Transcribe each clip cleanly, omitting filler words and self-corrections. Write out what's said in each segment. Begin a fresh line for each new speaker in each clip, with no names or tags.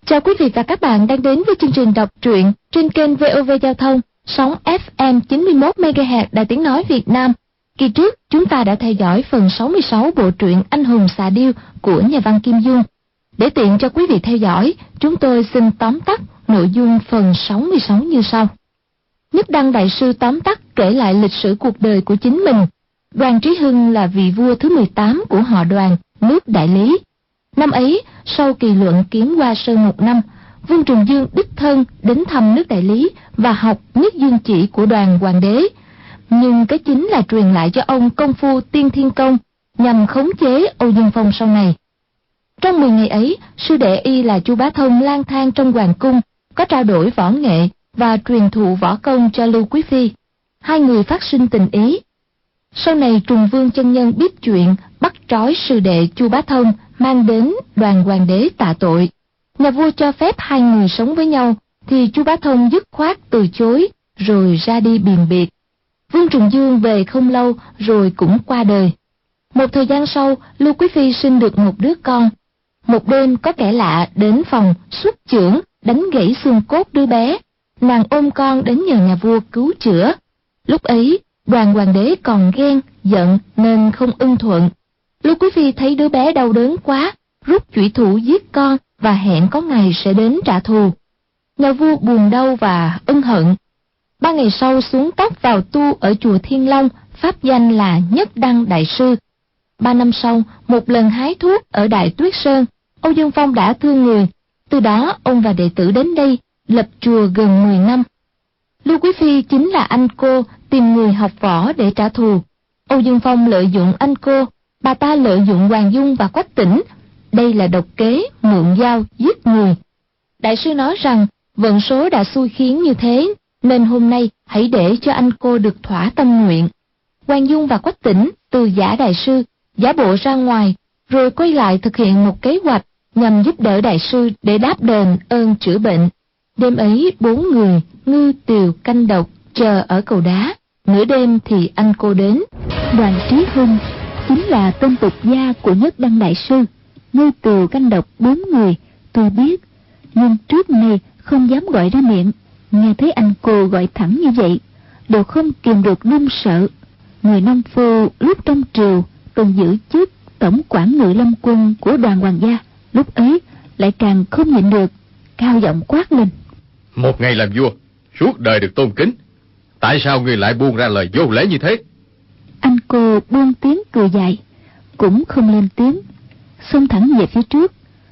Chào quý vị và các bạn đang đến với chương trình đọc truyện trên kênh VOV Giao thông, sóng FM 91 MHz Đài Tiếng nói Việt Nam. Kỳ trước, chúng ta đã theo dõi phần 66 bộ truyện Anh hùng xạ điêu của nhà văn Kim Dung. Để tiện cho quý vị theo dõi, chúng tôi xin tóm tắt nội dung phần 66 như sau. Nhất Đăng Đại Sư tóm tắt kể lại lịch sử cuộc đời của chính mình. Đoàn Trí Hưng là vị vua thứ 18 của họ Đoàn, nước Đại Lý. Năm ấy, sau kỳ luận Kiến Hoa Sơn 1 năm, Vương Trùng Dương đích thân đến thăm nước Đại Lý và học Nhất Dương Chỉ của Đoàn Hoàng đế. Nhưng cái chính là truyền lại cho ông công phu Tiên Thiên Công nhằm khống chế Âu Dương Phong sau này. Trong 10 ngày ấy, sư đệ y là Chu Bá Thông lang thang trong hoàng cung, có trao đổi võ nghệ và truyền thụ võ công cho Lưu Quý Phi. Hai người phát sinh tình ý. Sau này Trùng Vương chân nhân biết chuyện, bắt trói sư đệ Chu Bá Thông mang đến Đoàn Hoàng đế tạ tội. Nhà vua cho phép hai người sống với nhau, thì Chu Bá Thông dứt khoát từ chối, rồi ra đi biền biệt. Vương Trùng Dương về không lâu rồi cũng qua đời. Một thời gian sau, Lưu Quý Phi sinh được một đứa con. Một đêm có kẻ lạ đến phòng xuất chưởng, đánh gãy xương cốt đứa bé. Nàng ôm con đến nhờ nhà vua cứu chữa. Lúc ấy, Đoàn Hoàng đế còn ghen, giận nên không ưng thuận. Lưu Quý Phi thấy đứa bé đau đớn quá, rút chủy thủ giết con và hẹn có ngày sẽ đến trả thù. Nhà vua buồn đau và ân hận. 3 ngày sau xuống tóc vào tu ở chùa Thiên Long, pháp danh là Nhất Đăng Đại Sư. 3 năm sau, một lần hái thuốc ở Đại Tuyết Sơn, Âu Dương Phong đã thương người. Từ đó ông và đệ tử đến đây, lập chùa gần 10 năm. Lưu Quý Phi chính là anh cô tìm người học võ để trả thù. Âu Dương Phong lợi dụng anh cô, bà ta lợi dụng Hoàng Dung và Quách Tĩnh. Đây là độc kế, mượn dao, giết người. Đại sư nói rằng, vận số đã xui khiến như thế, nên hôm nay hãy để cho anh cô được thỏa tâm nguyện. Hoàng Dung và Quách Tĩnh từ giả đại sư, giả bộ ra ngoài, rồi quay lại thực hiện một kế hoạch nhằm giúp đỡ đại sư để đáp đền ơn chữa bệnh. Đêm ấy 4 người, Ngư, Tiều, Canh Độc, chờ ở cầu đá. Nửa đêm thì anh cô đến.
Đoàn Trí Hưng chính là tên tục gia của Nhất Đăng Đại Sư. Ngư, Tiều, Canh Độc 4 người tôi biết, nhưng trước nay không dám gọi ra miệng. Nghe thấy anh cô gọi thẳng như vậy, đều không kìm được nôn sợ. Người nông phu lúc trong triều từng giữ chức tổng quản ngự lâm quân của Đoàn Hoàng gia, lúc ấy lại càng không nhịn được, cao giọng quát lên:
Một ngày làm vua, suốt đời được tôn kính, tại sao ngươi lại buông ra lời vô lễ như thế?
Anh cô buông tiếng cười dài, cũng không lên tiếng, xông thẳng về phía trước.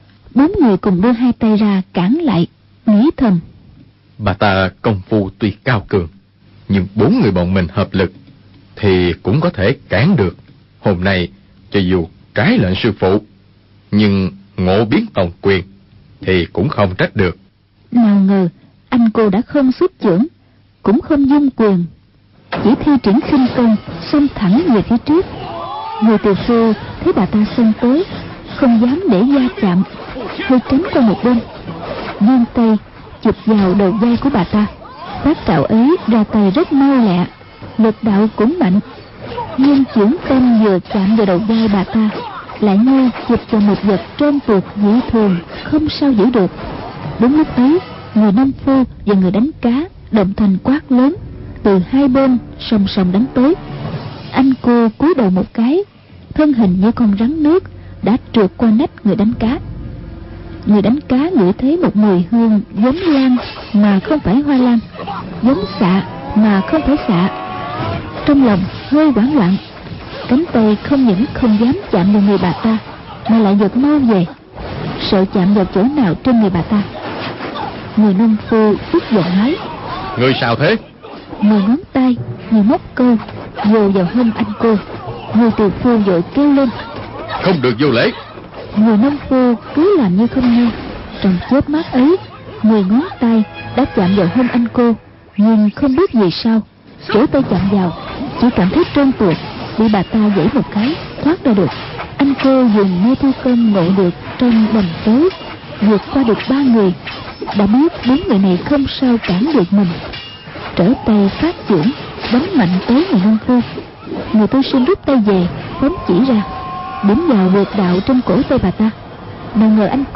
4 người cùng đưa hai tay ra cản lại, nghĩ thầm:
Bà ta công phu tuy cao cường, nhưng 4 người bọn mình hợp lực thì cũng có thể cản được. Hôm nay cho dù trái lệnh sư phụ, nhưng ngộ biến tòng quyền thì cũng không trách được.
Nào ngờ anh cô đã không xuất chưởng, cũng không dung quyền, chỉ thi triển khinh công xông thẳng về phía trước. Người tiều phu thấy bà ta xông tới, không dám để va chạm, hơi tránh qua một bên, vươn tay chụp vào đầu vai của bà ta. Phát trạo ấy ra tay rất mau lẹ, lực đạo cũng mạnh, nhưng chưởng tâm vừa chạm vào đầu vai bà ta, lại như chụp vào một vật trơn tuột dị thường, không sao giữ được. Đúng lúc ấy, người nông phu và người đánh cá đồng thanh quát lớn, từ hai bên song song đánh tới. Anh cô cúi đầu một cái, thân hình như con rắn nước đã trượt qua nách người đánh cá. Người đánh cá ngửi thấy một mùi hương giống lan mà không phải hoa lan, giống xạ mà không phải xạ. Trong lòng hơi hoảng loạn, cánh tay không những không dám chạm vào người bà ta, mà lại giật mau về, sợ chạm vào chỗ nào trên người bà ta. Người nông phu tức giận nói:
Ngươi sao thế?
10 ngón tay như móc câu vồ vào hông anh cô. Người tiều phu vội kêu lên:
Không được vô lễ.
Người nông phu cứ làm như không nghe. Trong chớp mắt ấy, 10 ngón tay đã chạm vào hông anh cô, nhưng không biết vì sao chỗ tay chạm vào chỉ cảm thấy trơn tuột, bị bà ta giãy một cái thoát ra được. Anh cô dùng mê thu công ngộ được trong bầm tối, vượt qua được 3 người, đã biết 4 người này không sao cản được mình, trở tay phát chưởng đánh mạnh tới người nông phu. Người tu sinh rút tay về, phóng chỉ ra, điểm vào huyệt đạo trên cổ tay bà ta. Nào ngờ anh cô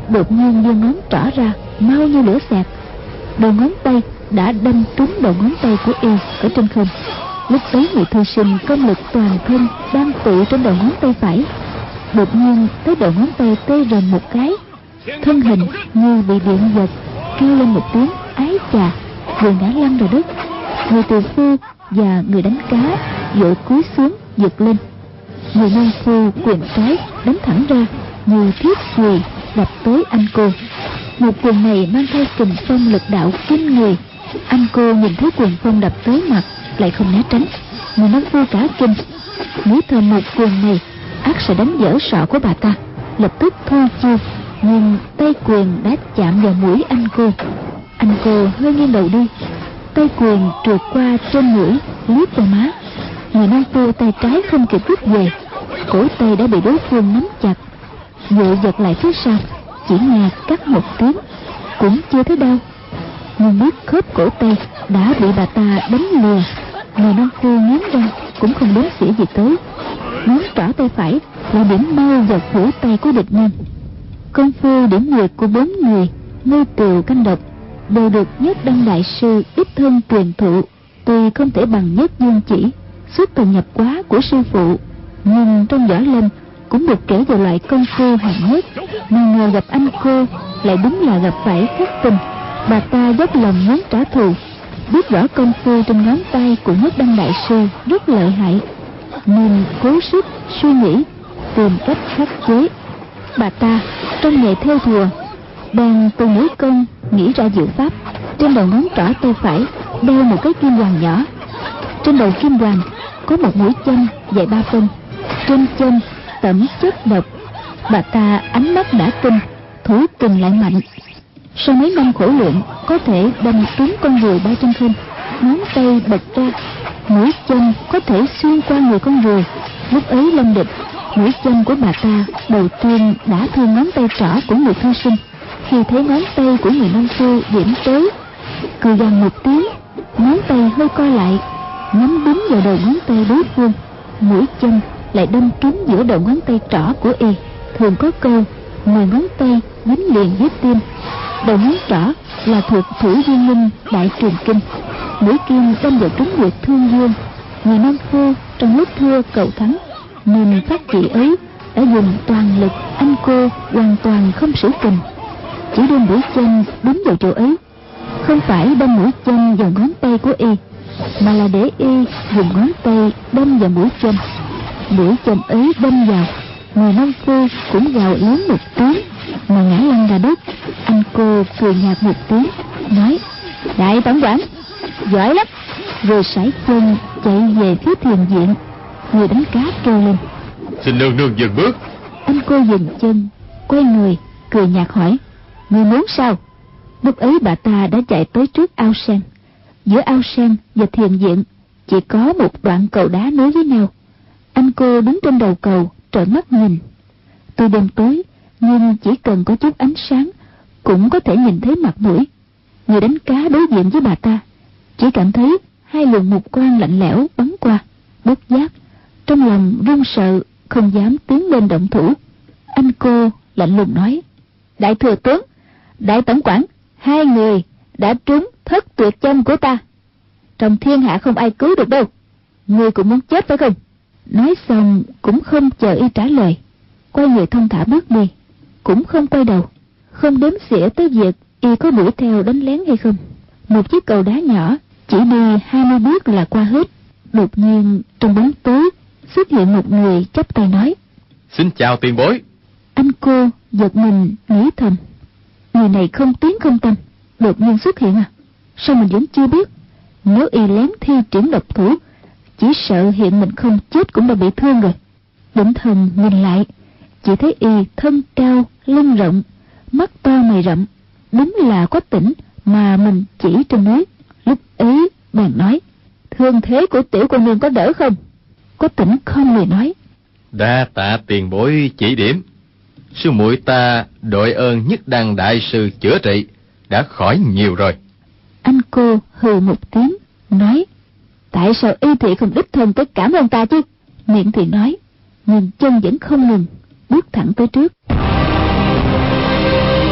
đột nhiên giơ ngón trỏ ra, mau như lửa xẹt. Đầu ngón tay đã đâm trúng đầu ngón tay của y ở trên không. Lúc ấy người thư sinh công lực toàn thân đang tụ trên đầu ngón tay phải, đột nhiên thấy đầu ngón tay tê rần một cái, thân hình như bị điện giật, kêu lên một tiếng ái chà, rồi ngã lăn ra đất. Người tỳ phu và người đánh cá vội cúi xuống giật lên. Người nông phu quyền trái đánh thẳng ra như thiết chùy đập tới anh cô. Một quyền này mang theo kình phong lực đạo kinh người. Anh cô nhìn thấy quyền phong đập tới mặt lại không né tránh. Người nông phu cả kinh, nghĩ thầm một quyền này ắt sẽ đánh vỡ sọ của bà ta, lập tức thôi chiêu. Nhưng tay quyền đã chạm vào mũi anh cô. Anh cô hơi nghiêng đầu đi, tay quyền trượt qua trên mũi, liếc vào má. Người nông phu tay trái không kịp rút về, cổ tay đã bị đối phương nắm chặt. Vội giật lại phía sau, chỉ nghe cắt một tiếng, cũng chưa thấy đau, nhưng biết khớp cổ tay đã bị bà ta đánh lừa. Người nông phu nghiến răng cũng không đếm xỉa gì tới, ngón trỏ tay phải là điểm mau vào cổ tay của địch nhân. Công phu điểm nguyệt của 4 người Ngưu Tiều Canh Độc đều được Nhất Đăng đại sư đích thân truyền thụ. Tuy không thể bằng Nhất Dương Chỉ xuất thần nhập quá của sư phụ, nhưng trong võ lâm cũng được kể vào loại công phu hạng nhất. Mà ngờ gặp anh cô lại đúng là gặp phải thất tình. Bà ta dốc lòng muốn trả thù, biết rõ công phu trên ngón tay của Nhất Đăng đại sư rất lợi hại, nên cố sức suy nghĩ tìm cách khắc chế. Bà ta trong nghề theo thùa đang tu nữ công nghĩ ra diệu pháp. Trên đầu ngón trỏ tay phải đeo một cái kim hoàn nhỏ. Trên đầu kim hoàn có một mũi châm dài 3 phân, trên châm tẩm chất độc. Bà ta ánh mắt đã tinh, thủ kình lại mạnh. Sau mấy năm khổ luyện có thể đâm trúng con ruồi bay trên không. Ngón tay bật ra, mũi châm có thể xuyên qua người con ruồi. Lúc ấy lâm địch, mũi châm của bà ta đầu tiên đã thương ngón tay trỏ của người thư sinh. Khi thấy ngón tay của người nông phu điểm tới, cười gằn một tiếng, ngón tay hơi co lại, nhắm đúng vào đầu ngón tay đối phương. Mũi châm lại đâm trúng giữa đầu ngón tay trỏ của y. Thường có câu 10 ngón tay dính liền với tim. Đầu ngón trỏ là thuộc Thủ Viên Linh Đại Truyền Kinh. Mũi kim đâm vào trúng huyệt thương dương. Người nông phu trong lúc thua cầu thắng nên phát chỉ ấy đã dùng toàn lực. Anh cô hoàn toàn không sử kình, chỉ đưa mũi châm đúng vào chỗ ấy. Không phải đâm mũi châm vào ngón tay của y, mà là để y dùng ngón tay đâm vào mũi châm. Mũi châm ấy đâm vào, người nông phu cũng gào lớn một tiếng mà ngã lăn ra đất. Anh cô cười nhạt một tiếng, nói: Đại tổng quản giỏi lắm. Rồi sải chân chạy về phía thiền viện. Người đánh cá kêu lên:
Xin nương nương dừng bước.
Anh cô dừng chân, quay người, cười nhạt hỏi: Người muốn sao? Lúc ấy bà ta đã chạy tới trước ao sen. Giữa ao sen và thiền viện chỉ có một đoạn cầu đá nối với nhau. Anh cô đứng trên đầu cầu trợn mắt nhìn. Tuy đêm tối nhưng chỉ cần có chút ánh sáng cũng có thể nhìn thấy mặt mũi. Người đánh cá đối diện với bà ta chỉ cảm thấy 2 luồng mục quang lạnh lẽo bắn qua. Bất giác trong lòng run sợ, không dám tiến lên động thủ. Anh cô lạnh lùng nói: Đại thừa tướng, đại tổng quản, 2 người đã trúng thất tuyệt châm của ta. Trong thiên hạ không ai cứu được đâu. Ngươi cũng muốn chết phải không? Nói xong cũng không chờ y trả lời, quay người thong thả bước đi, cũng không quay đầu, không đếm xỉa tới việc y có đuổi theo đánh lén hay không. Một chiếc cầu đá nhỏ chỉ đi 20 bước là qua hết. Đột nhiên trong bóng tối xuất hiện một người chắp tay nói:
Xin chào tiền bối.
Anh cô giật mình nghĩ thầm, người này không tiếng không tăm, đột nhiên xuất hiện à? Sao mình vẫn chưa biết? Nếu y lén thi triển độc thủ, chỉ sợ hiện mình không chết cũng đã bị thương rồi. Định thần nhìn lại, chỉ thấy y thân cao lưng rộng, mắt to mày rậm, đúng là có tỉnh mà mình chỉ trên núi. Lúc ấy bèn nói: Thương thế của tiểu cô nương có đỡ không? Có tỉnh không người nói:
Đa tạ tiền bối chỉ điểm. Sư muội ta đội ơn Nhất Đăng đại sư chữa trị, đã khỏi nhiều rồi.
Anh cô hừ một tiếng nói: Tại sao y thị không đích thân tới cảm ơn ta chứ? Miệng thì nói, nhưng chân vẫn không ngừng, bước thẳng tới trước.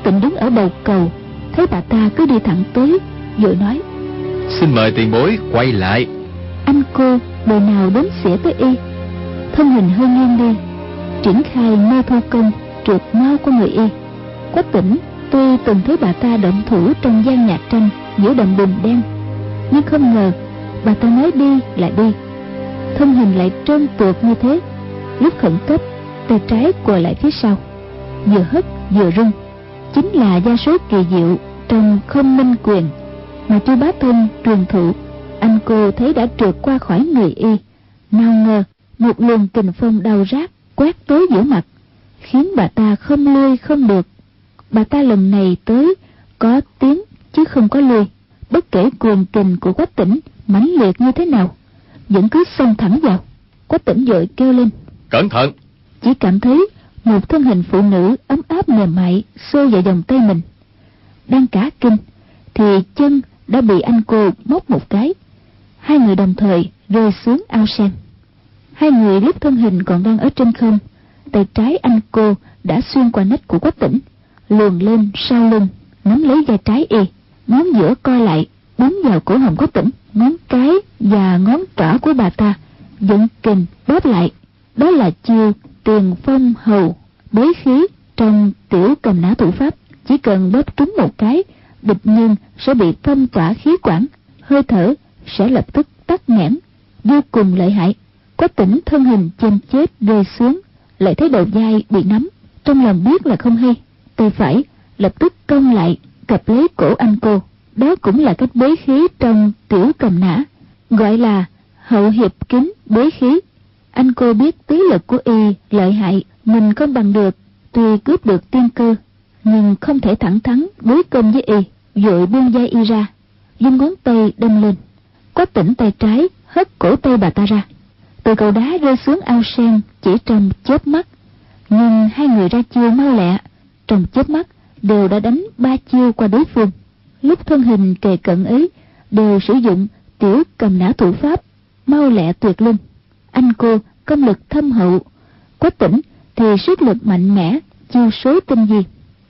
Quách Tĩnh đứng ở đầu cầu, thấy bà ta cứ đi thẳng tới, vội nói:
Xin mời tiền bối quay lại.
Anh cô đời nào đến xỉa tới y. Thân hình hơi nghiêng đi, triển khai mê thu công trượt mau qua người y. Quách Tĩnh tuy từng thấy bà ta động thủ trong gian nhạc tranh giữa đầm bùn đen, nhưng không ngờ bà ta nói đi lại đi, thân hình lại trơn tuột như thế. Lúc khẩn cấp, tay trái quờ lại phía sau, vừa hất vừa rung, chính là gia số kỳ diệu trong Không Minh Quyền mà Chu Bá Thông truyền thụ. Anh cô thấy đã trượt qua khỏi người y, nào ngờ một luồng kình phong đau rát quét tới giữa mặt, khiến bà ta không lui không được. Bà ta lần này tới có tiến chứ không có lui, bất kể quyền kình của Quách Tĩnh mãnh liệt như thế nào, vẫn cứ xông thẳng vào. Quách Tĩnh vội kêu lên:
Cẩn thận!
Chỉ cảm thấy một thân hình phụ nữ ấm áp mềm mại xô vào vòng tay mình. Đang cả kinh thì chân đã bị anh cô móc một cái, hai người đồng thời rơi xuống ao sen. Hai người lúc thân hình còn đang ở trên không, tay trái anh cô đã xuyên qua nách của Quách Tĩnh, luồn lên sau lưng, nắm lấy vai trái y, ngón giữa co lại búng vào cổ họng Quách Tĩnh. Ngón cái và ngón trỏ của bà ta vẫn kình bóp lại. Đó là chiêu Tiền Phong Hầu bới khí trong Tiểu Cầm Nã thủ pháp. Chỉ cần bóp trúng một cái, địch nhân sẽ bị phong tỏa khí quản, hơi thở sẽ lập tức tắc nghẽn, vô cùng lợi hại. Quách Tĩnh thân hình chênh chết rơi xuống, lại thấy đầu vai bị nắm, trong lòng biết là không hay, tay phải lập tức cong lại cặp lấy cổ anh cô. Đó cũng là cách bới khí trong Tiểu Cầm Nã, gọi là hậu hiệp kính bới khí. Anh cô biết tí lực của y lợi hại, mình không bằng được, tuy cướp được tiên cơ nhưng không thể thẳng thắn đối công với y, vội buông vai y ra, dùng ngón tay đâm lên. Quách Tĩnh tay trái hất cổ tay bà ta ra, từ cầu đá rơi xuống ao sen chỉ trong chớp mắt. Nhưng hai người ra chiêu mau lẹ, trong chớp mắt đều đã đánh 3 chiêu qua đối phương. Lúc thân hình kề cận ấy đều sử dụng Tiểu Cầm Nã thủ pháp, mau lẹ tuyệt luân. Anh cô công lực thâm hậu, Quách Tĩnh thì sức lực mạnh mẽ, chiêu số tinh vi.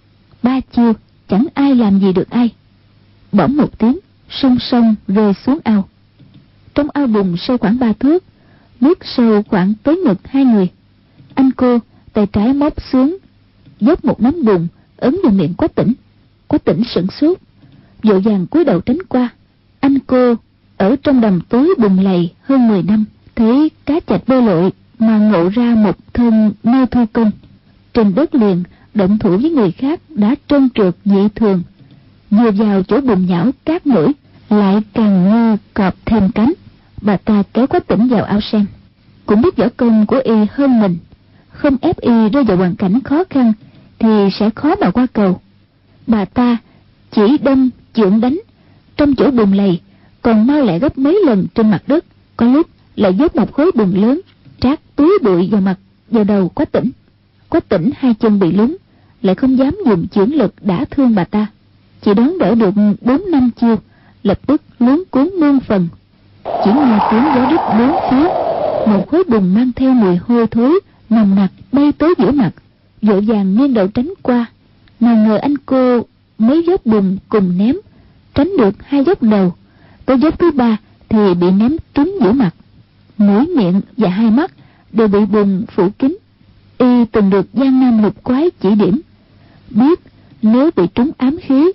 3 chiêu chẳng ai làm gì được ai. Bỗng một tiếng, song song rơi xuống ao. Trong ao bùn sâu khoảng 3 thước, nước sâu khoảng tới ngực hai người. Anh cô tay trái móc xuống, dốc một nắm bùn ấn vào miệng Quách Tĩnh. Quách Tĩnh sửng sốt, vội vàng cúi đầu tránh qua. Anh cô ở trong đầm tối bùn lầy hơn 10 năm, thấy cá chạch bơi lội mà ngộ ra một thân mê thu công. Trên đất liền động thủ với người khác đã trơn trượt dị thường, vừa vào chỗ bùn nhão cát nổi lại càng như cọp thêm cánh. Bà ta kéo Quách Tĩnh vào ao sen, cũng biết võ công của y hơn mình, không ép y rơi vào hoàn cảnh khó khăn thì sẽ khó mà qua cầu. Bà ta chỉ đâm chưởng đánh, trong chỗ bùn lầy còn mau lẹ gấp mấy lần trên mặt đất, có lúc lại dốc một khối bùn lớn trát túi bụi vào mặt, vào đầu Quách Tĩnh. Quách Tĩnh hai chân bị lún, lại không dám dùng chưởng lực đả thương bà ta, chỉ đón đỡ được 4-5 chiêu, lập tức luống cuốn muôn phần. Chỉ nghe tiếng gió rít bốn phía, một khối bùn mang theo mùi hôi thối nồng nặc bay tới giữa mặt, vội vàng nghiêng đầu tránh qua. Nào ngờ anh cô mấy dốc bùn cùng ném, tránh được 2 dốc đầu, tới dốc thứ 3 thì bị ném trúng giữa mặt. Mũi, miệng và 2 mắt đều bị bùn phủ kín. Y từng được Giang Nam Lục Quái chỉ điểm, biết nếu bị trúng ám khí,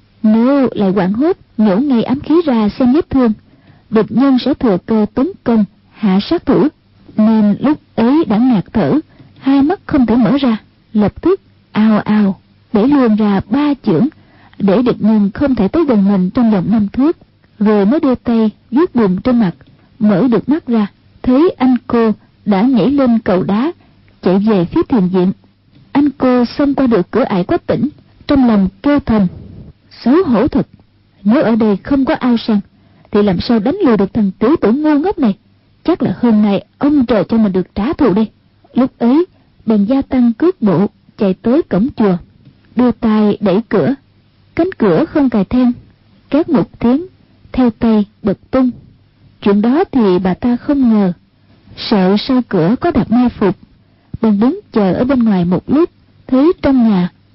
nếu lại hoảng hốt nhổ ngay ám khí ra xem vết thương, địch nhân sẽ thừa cơ tấn công hạ sát thủ, nên lúc ấy đã ngạt thở, 2 mắt không thể mở ra, lập tức ào ào để luôn ra 3 chưởng, để địch nhân không thể tới gần mình trong vòng 5 thước, rồi mới đưa tay vuốt bùn trên mặt, mở được mắt ra, thấy anh cô đã nhảy lên cầu đá chạy về phía thiền viện. Anh cô xông qua được cửa ải Quách Tĩnh, trong lòng kêu thầm: xấu hổ thật, nếu ở đây không có ao sen thì làm sao đánh lừa được thằng tiểu tử ngu ngốc này. Chắc là hôm nay ông trời cho mình được trả thù đây. Lúc ấy bèn gia tăng cước bộ chạy tới cổng chùa, đưa tay đẩy cửa. Cánh cửa không cài then, két một tiếng, theo tay bật tung. Chuyện đó thì bà ta không ngờ, sợ sau cửa có đặt mai phục, bèn đứng chờ ở bên ngoài một lúc, thấy trong nhà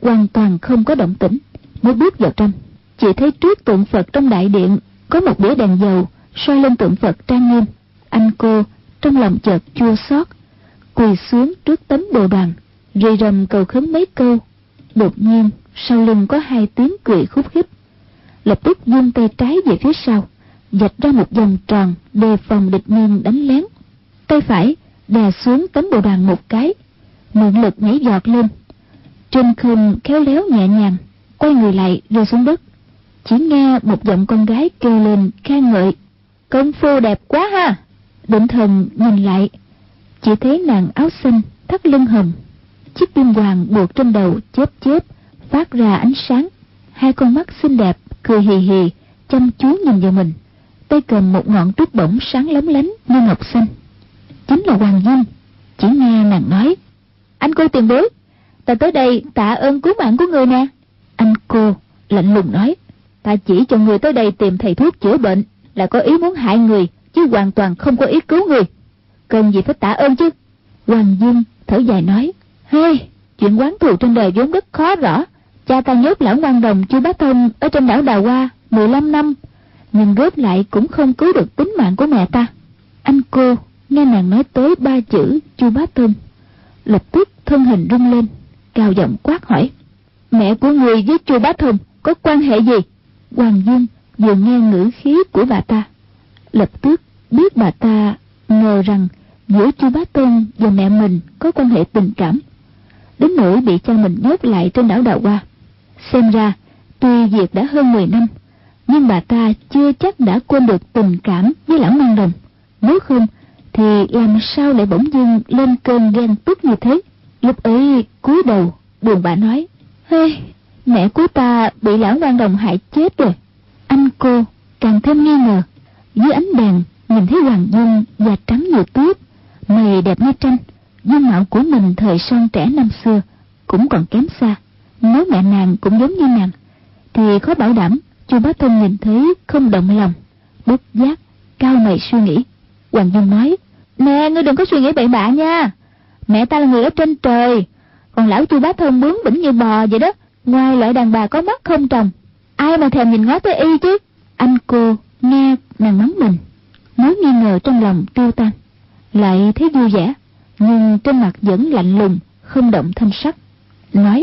hoàn toàn không có động tĩnh. Mới bước vào trong, chỉ thấy trước tượng Phật trong đại điện có một đĩa đèn dầu soi lên tượng Phật trang nghiêm. Anh cô trong lòng chợt chua xót, quỳ xuống trước tấm bồ đoàn, rì rầm cầu khấn mấy câu. Đột nhiên sau lưng có hai tiếng cười khúc khích. Lập tức vung tay trái về phía sau, vạch ra một vòng tròn đề phòng địch nhân đánh lén. Tay phải đè xuống tấm bồ đoàn một cái, mượn lực nhảy giọt lên. Trên không khéo léo nhẹ nhàng, quay người lại rơi xuống đất. Chỉ nghe một giọng con gái kêu lên khen ngợi: "Công phu đẹp quá ha!" Định thần nhìn lại, chỉ thấy nàng áo xanh thắt lưng hồng, chiếc kim hoàng buộc trên đầu chớp chớp phát ra ánh sáng, hai con mắt xinh đẹp cười hì hì chăm chú nhìn vào mình, tay cầm một ngọn trúc bổng sáng lóng lánh như ngọc xanh. Chính là Hoàng Dung. Chỉ nghe nàng nói: "Anh cô tiền bối, ta tới đây tạ ơn cứu mạng của người nè." Anh cô lạnh lùng nói: "Ta chỉ cho người tới đây tìm thầy thuốc chữa bệnh, là có ý muốn hại người, chứ hoàn toàn không có ý cứu người. Cần gì phải tạ ơn chứ?" Hoàng Dung thở dài nói: "Hey, chuyện oán thù trên đời vốn rất khó rõ. Cha ta nhốt lão ngoan đồng Chu Bá Thông ở trên đảo Đào Hoa 15 năm, nhưng góp lại cũng không cứu được tính mạng của mẹ ta." Anh cô nghe nàng nói tới 3 chữ Chu Bá Thông, lập tức thân hình rung lên, cao giọng quát hỏi: "Mẹ của người với Chu Bá Thông có quan hệ gì?" Hoàng Dung vừa nghe ngữ khí của bà ta, lập tức biết bà ta ngờ rằng giữa Chu Bá Thông và mẹ mình có quan hệ tình cảm, đến nỗi bị cha mình nhốt lại trên đảo Đào Hoa. Xem ra tuy việc đã hơn 10 năm, nhưng bà ta chưa chắc đã quên được tình cảm với lão ngoan đồng. Nếu không thì làm sao lại bỗng dưng lên cơn ghen tức như thế. Lúc ấy cúi đầu buồn bã nói: "Hey, mẹ của ta bị lão ngoan đồng hại chết rồi." Anh cô càng thêm nghi ngờ. Dưới ánh đèn nhìn thấy Hoàng Dung da trắng như tuyết, mày đẹp như tranh, dung mạo của mình thời son trẻ năm xưa cũng còn kém xa. Nếu mẹ nàng cũng giống như nàng thì khó bảo đảm Chu Bá Thông nhìn thấy không động lòng. Bất giác cao mày suy nghĩ. Hoàng Dung nói: "Nè, ngươi đừng có suy nghĩ bậy bạ nha. Mẹ ta là người ở trên trời, còn lão Chu Bá Thông bướng bỉnh như bò vậy đó. Ngoài loại đàn bà có mắt không trồng, ai mà thèm nhìn ngó tới y chứ." Anh cô nghe nàng mắng mình, mối nghi ngờ trong lòng tiêu tan, lại thấy vui vẻ, nhưng trên mặt vẫn lạnh lùng không động thanh sắc, nói: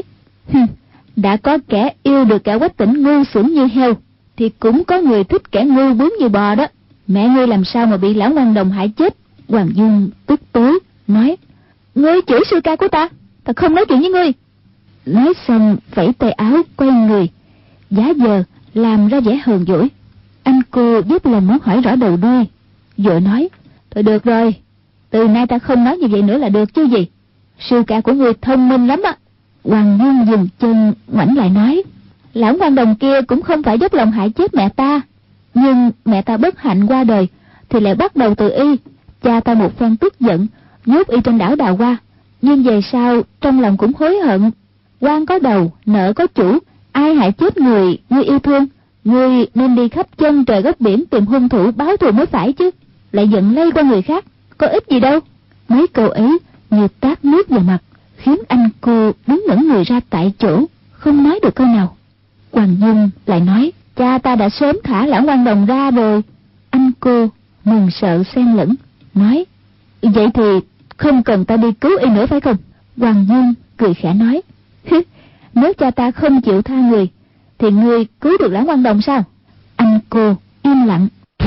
"Đã có kẻ yêu được kẻ Quách Tỉnh ngu xuẩn như heo, thì cũng có người thích kẻ ngu bướng như bò đó. Mẹ ngươi làm sao mà bị lão ngoan đồng hại chết?" Hoàng Dung tức tối nói: "Ngươi chửi sư ca của ta, ta không nói chuyện với ngươi." Nói xong vẫy tay áo quay người, giả vờ làm ra vẻ hờn dỗi. Anh cô biết lòng muốn hỏi rõ đầu đuôi, vội nói: "Thôi được rồi, từ nay ta không nói như vậy nữa là được chứ gì. Sư ca của ngươi thông minh lắm á." Hoàng Dung dừng chân ngoảnh lại nói: "Lão ngoan đồng kia cũng không phải dốc lòng hại chết mẹ ta, nhưng mẹ ta bất hạnh qua đời thì lại bắt đầu từ y. Cha ta một phen tức giận nhốt y trên đảo Đào Hoa, nhưng về sau trong lòng cũng hối hận. Oan có đầu, nợ có chủ, ai hại chết người ngươi yêu thương, ngươi nên đi khắp chân trời góc biển tìm hung thủ báo thù mới phải chứ, lại giận lây qua người khác, có ích gì đâu." Mấy câu ấy như tát nước vào mặt, khiến anh cô đứng ngẩn người ra tại chỗ, không nói được câu nào. Hoàng Dung lại nói: "Cha ta đã sớm thả lão ngoan đồng ra rồi." Anh cô mừng sợ xen lẫn, nói: "Vậy thì không cần ta đi cứu y nữa phải không?" Hoàng Dung cười khẽ nói: "Nếu cha ta không chịu tha người thì ngươi cứu được lão ngoan đồng sao?" Anh cô im lặng.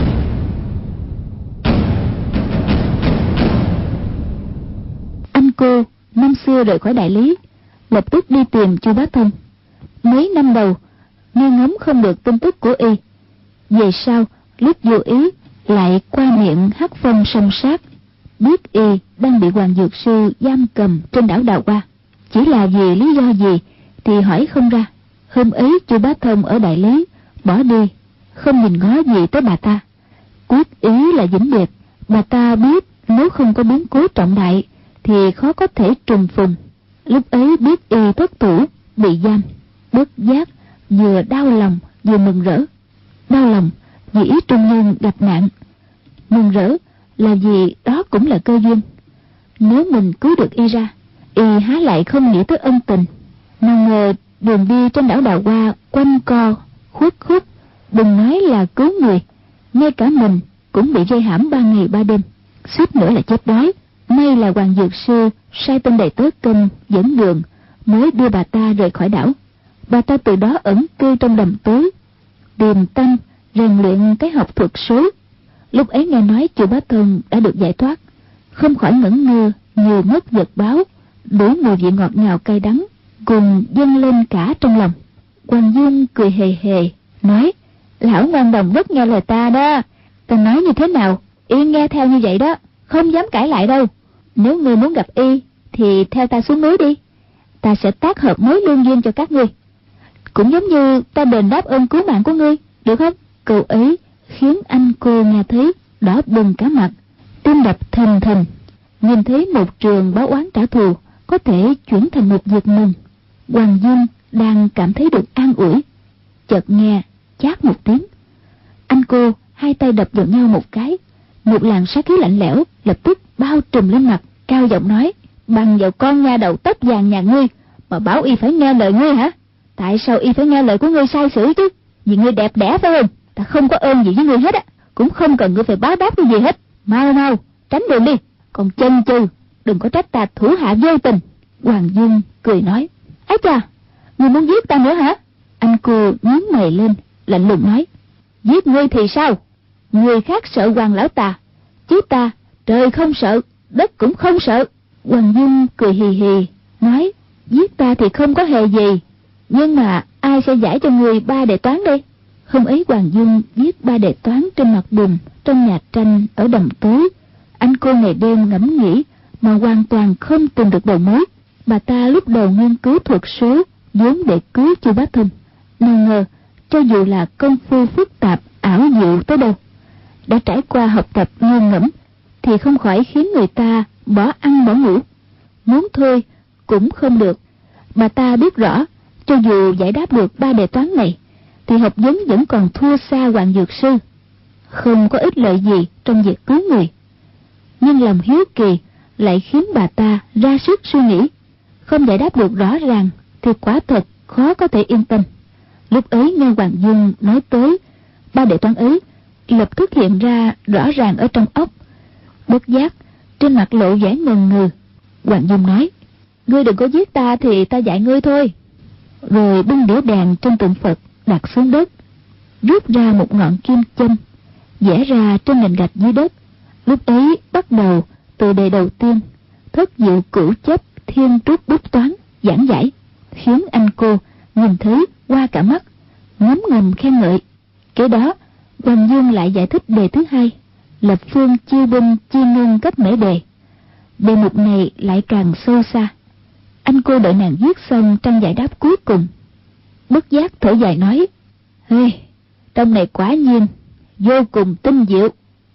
Anh cô năm xưa rời khỏi Đại Lý, lập tức đi tìm Chu Bá Thông. Mấy năm đầu nghe ngóng không được tin tức của y, về sau lúc vô ý lại qua miệng hắc phong song sát, biết y đang bị Hoàng Dược Sư giam cầm trên đảo Đào Hoa. Chỉ là vì lý do gì thì hỏi không ra. Hôm ấy Chu Bá Thông ở Đại Lý bỏ đi, không nhìn ngó gì tới bà ta, quyết ý là vĩnh biệt. Bà ta biết nếu không có biến cố trọng đại thì khó có thể trùng phùng. Lúc ấy biết y thất thủ bị giam, bất giác vừa đau lòng vừa mừng rỡ. Đau lòng vì ý trung nhân gặp nạn, mừng rỡ là vì đó cũng là cơ duyên. Nếu mình cứu được y ra, y há lại không nghĩ tới ân tình. Nào ngờ Đường đi trên đảo Đào Hoa quanh co khuất khúc, đừng nói là cứu người, ngay cả mình cũng bị vây hãm 3 ngày 3 đêm, suýt nữa là chết đói. May là Hoàng Dược Sư sai tên đầy tớ canh dẫn đường, mới đưa bà ta rời khỏi đảo. Bà ta từ đó ẩn cư trong đầm tối, tìm tâm rèn luyện cái học thuật số. Lúc ấy nghe nói Chu Bá Thông đã được giải thoát, không khỏi ngẩn ngơ, nhiều mất vật báo, đủ mùi vị ngọt ngào cay đắng cùng dâng lên cả trong lòng. Hoàng Dung cười hề hề nói: lão ngoan đồng rất nghe lời ta đó, ta nói như thế nào y nghe theo như vậy đó, không dám cãi lại đâu. Nếu ngươi muốn gặp y thì theo ta xuống núi đi, ta sẽ tác hợp mối lương duyên cho các ngươi, cũng giống như ta đền đáp ơn cứu mạng của ngươi, được không? Câu ấy khiến anh cô nghe thấy đỏ bừng cả mặt, tim đập thình thình. Nhìn thấy một trường báo oán trả thù có thể chuyển thành một việc mừng, Hoàng Dung đang cảm thấy được an ủi. Chợt nghe chát một tiếng, anh cô hai tay đập vào nhau một cái, một làn sát khí lạnh lẽo lập tức bao trùm lên mặt, cao giọng nói: bằng vào con nha đầu tóc vàng nhà ngươi mà bảo y phải nghe lời ngươi hả? Tại sao y phải nghe lời của ngươi sai sử chứ? Vì ngươi đẹp đẽ phải không? Ta không có ơn gì với ngươi hết á, cũng không cần ngươi phải báo đáp cái gì hết. Mau mau tránh đường đi, còn chân chừ đừng có trách ta thủ hạ vô tình. Hoàng Dung cười nói: ấy chà, ngươi muốn giết ta nữa hả? Anh cô nhướng mày lên, lạnh lùng nói: giết ngươi thì sao? Người khác sợ Hoàng lão ta, chứ ta trời không sợ, đất cũng không sợ. Hoàng Dung cười hì hì nói: giết ta thì không có hề gì, nhưng mà ai sẽ giải cho người 3 đề toán đây? Hôm ấy Hoàng Dung viết 3 đề toán trên mặt bùn trong nhà tranh ở đầm tối. Anh cô ngày đêm ngẫm nghĩ mà hoàn toàn không tìm được đầu mối. Bà ta lúc đầu nghiên cứu thuật số vốn để cứu Chu Bá Thông, nào ngờ cho dù là công phu phức tạp ảo diệu tới đâu, đã trải qua học tập nghiền ngẫm thì không khỏi khiến người ta bỏ ăn bỏ ngủ, muốn thôi cũng không được. Bà ta biết rõ cho dù giải đáp được 3 đề toán này thì học vấn vẫn còn thua xa Hoàng Dược Sư, không có ích lợi gì trong việc cứu người. Nhưng lòng hiếu kỳ lại khiến bà ta ra sức suy nghĩ, không giải đáp được rõ ràng thì quả thật khó có thể yên tâm. Lúc ấy nghe Hoàng Dung nói tới 3 đề toán ấy, lập tức hiện ra rõ ràng ở trong óc. Bất giác trên mặt lộ vẻ ngần ngừ. Hoàng Dung nói: ngươi đừng có giết ta thì ta dạy ngươi thôi. Rồi bưng đĩa đàn trong tượng Phật đặt xuống đất, rút ra một ngọn kim châm vẽ ra trên nền gạch dưới đất. Lúc ấy bắt đầu từ đề đầu tiên, thất diệu cửu chấp thiên trúc bút toán giảng giải, khiến anh cô nhìn thấy qua cả mắt, ngấm ngầm khen ngợi. Kế đó Hoàng Dung lại giải thích đề thứ 2, lập phương chiêu binh chi ngân cấp mễ đề. Đề mục này lại càng sâu xa. Anh cô đợi nàng viết xong trang giải đáp cuối cùng, bất giác thở dài nói: hey, trong này quả nhiên vô cùng tinh diệu.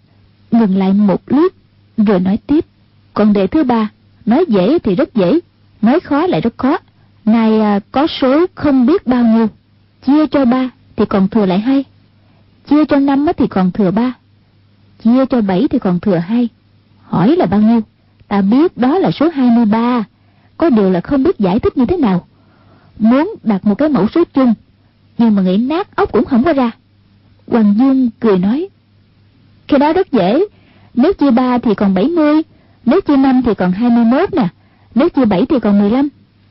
Ngừng lại một lúc rồi nói tiếp: còn đề thứ 3, nói dễ thì rất dễ, nói khó lại rất khó. Này có số không biết bao nhiêu, chia cho 3 thì còn thừa lại 2, chia cho 5 thì còn thừa 3, chia cho 7 thì còn thừa 2. Hỏi là bao nhiêu? Ta biết đó là số 23, có điều là không biết giải thích như thế nào. Muốn đặt một cái mẫu số chung, nhưng mà nghĩ nát óc cũng không có ra. Hoàng Dung cười nói: cái đó rất dễ, nếu chia 3 thì còn 70, nếu chia 5 thì còn 21 nè, nếu chia 7 thì còn 15.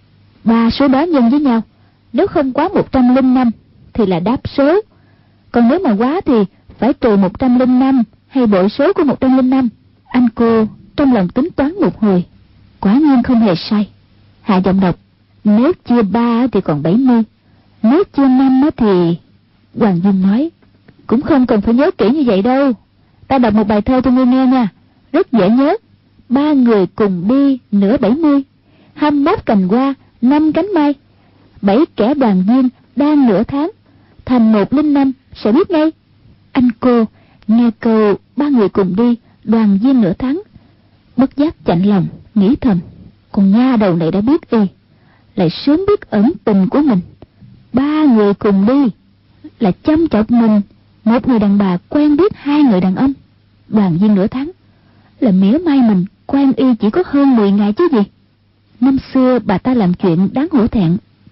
3 số đó nhân với nhau, nếu không quá 105 thì là đáp số, còn nếu mà quá thì phải trừ 105 hay bội số của 105. Anh cô trong lòng tính toán một hồi, quả nhiên không hề sai. Hạ giọng đọc: nếu chia 3 thì còn 70, nếu chia 5 thì... Hoàng Dung nói: cũng không cần phải nhớ kỹ như vậy đâu, ta đọc một bài thơ cho ngươi nghe nha, rất dễ nhớ. 3 người cùng đi nửa 70, 21 cành hoa 5 cánh mai, 7 kẻ đoàn viên đang nửa tháng, thành 105 sẽ biết ngay. Anh cô nghe câu 3 người cùng đi đoàn viên nửa tháng, bất giác chạnh lòng, nghĩ thầm: con nha đầu này đã biết y, lại sớm biết ẩn tình của mình. 3 người cùng đi là chăm chọc mình, một người đàn bà quen biết 2 người đàn ông. Đoàn viên nửa tháng là mỉa mai mình quen y chỉ có hơn 10 ngày chứ gì. Năm xưa bà ta làm chuyện đáng hổ thẹn,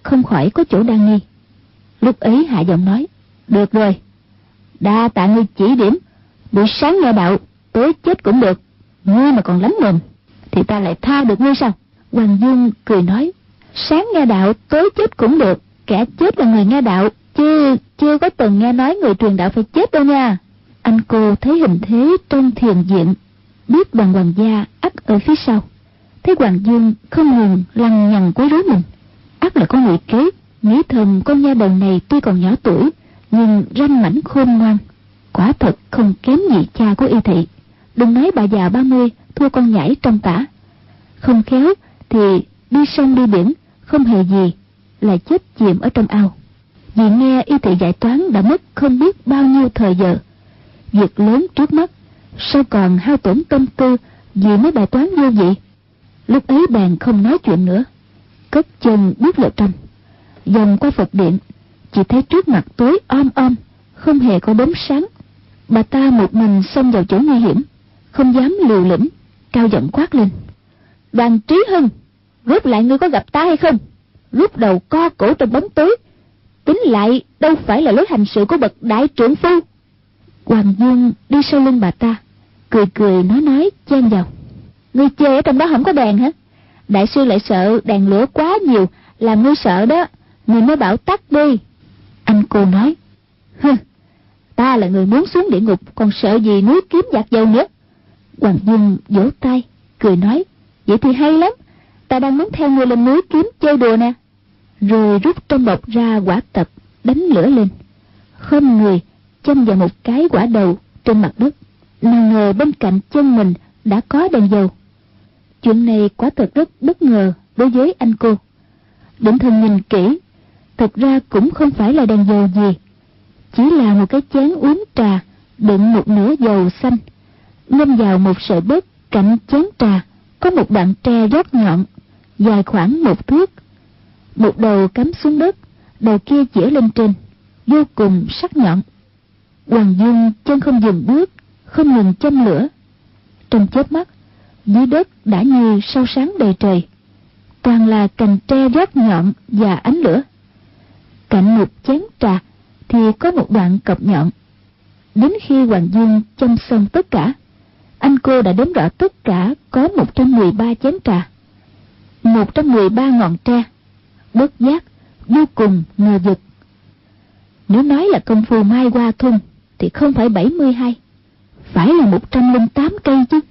không khỏi có chỗ đa nghi. Lúc ấy hạ giọng nói: Được rồi, đa tạ ngươi chỉ điểm. Buổi sáng nghe đạo, tối chết cũng được. Ngươi mà còn lắm mồm thì ta lại tha được ngươi sao? Hoàng Dương cười nói: Sáng nghe đạo, tối chết cũng được. Kẻ chết là người nghe đạo, chứ chưa có từng nghe nói người truyền đạo phải chết đâu nha. Anh cô thấy hình thế trong thiền viện, biết đoàn Hoàng gia ắt ở phía sau. Thấy Hoàng Dương không ngừng lằng nhằng quấy rối mình, ắt là có ngụy kế. Nghĩ thầm con nha đầu này tuy còn nhỏ tuổi, nhưng ranh mãnh khôn ngoan, quả thật không kém gì cha của Y Thị. Đừng nói bà già 30 thua con nhảy trong tả, không khéo thì đi sông đi biển không hề gì, lại chết chìm ở trong ao. Vì nghe Y Thị giải toán đã mất không biết bao nhiêu thời giờ. Việc lớn trước mắt, sao còn hao tổn tâm tư vì mấy bài toán vô vị. Lúc ấy bèn không nói chuyện nữa, cất chân bước vào trong. Vòng qua Phật điện, chỉ thấy trước mặt tối om om, không hề có bóng sáng. Bà ta một mình xông vào chỗ nguy hiểm, không dám liều lĩnh, cao giọng quát lên: Đoàn Trí Hưng, rốt lại ngươi có gặp ta hay không? Lúc đầu co cổ trong bóng tối, tính lại đâu phải là lối hành sự của bậc đại trưởng phu. Hoàng Dương đi sau lưng bà ta, cười cười nói chen vào: Ngươi chê ở trong đó không có đèn hả? Đại sư lại sợ đèn lửa quá nhiều, làm ngươi sợ đó, ngươi mới bảo tắt đi. Anh cô nói: Ta là người muốn xuống địa ngục, còn sợ gì núi kiếm dạt dầu nữa. Hoàng Dương vỗ tay cười nói: Vậy thì hay lắm, ta đang muốn theo ngươi lên núi kiếm chơi đùa nè. Rồi rút trong bọc ra quả tập, đánh lửa lên, khom người châm vào một cái quả đầu trên mặt đất. Nào ngờ bên cạnh chân mình đã có đèn dầu. Chuyện này quả thật rất bất ngờ đối với anh cô. Định thần nhìn kỹ, thật ra cũng không phải là đèn dầu gì, chỉ là một cái chén uống trà đựng một nửa dầu xanh. Ngâm vào một sợi bớt, cạnh chén trà có một đoạn tre rót nhọn, dài khoảng 1 thước. Một đầu cắm xuống đất, đầu kia chĩa lên trên, vô cùng sắc nhọn. Hoàng Dương chân không dừng bước, không ngừng châm lửa. Trong chớp mắt, dưới đất đã như sao sáng đầy trời, toàn là cành tre rót nhọn và ánh lửa. Cạnh một chén trà thì có một đoạn cọc nhọn. Đến khi Hoàng Dương châm xong tất cả, anh cô đã đếm rõ tất cả có 113 chén trà, 113 ngọn tre. Bất giác vô cùng ngờ vực. Nếu nói là công phu mai hoa thun thì không phải 72, phải là 108 cây chứ.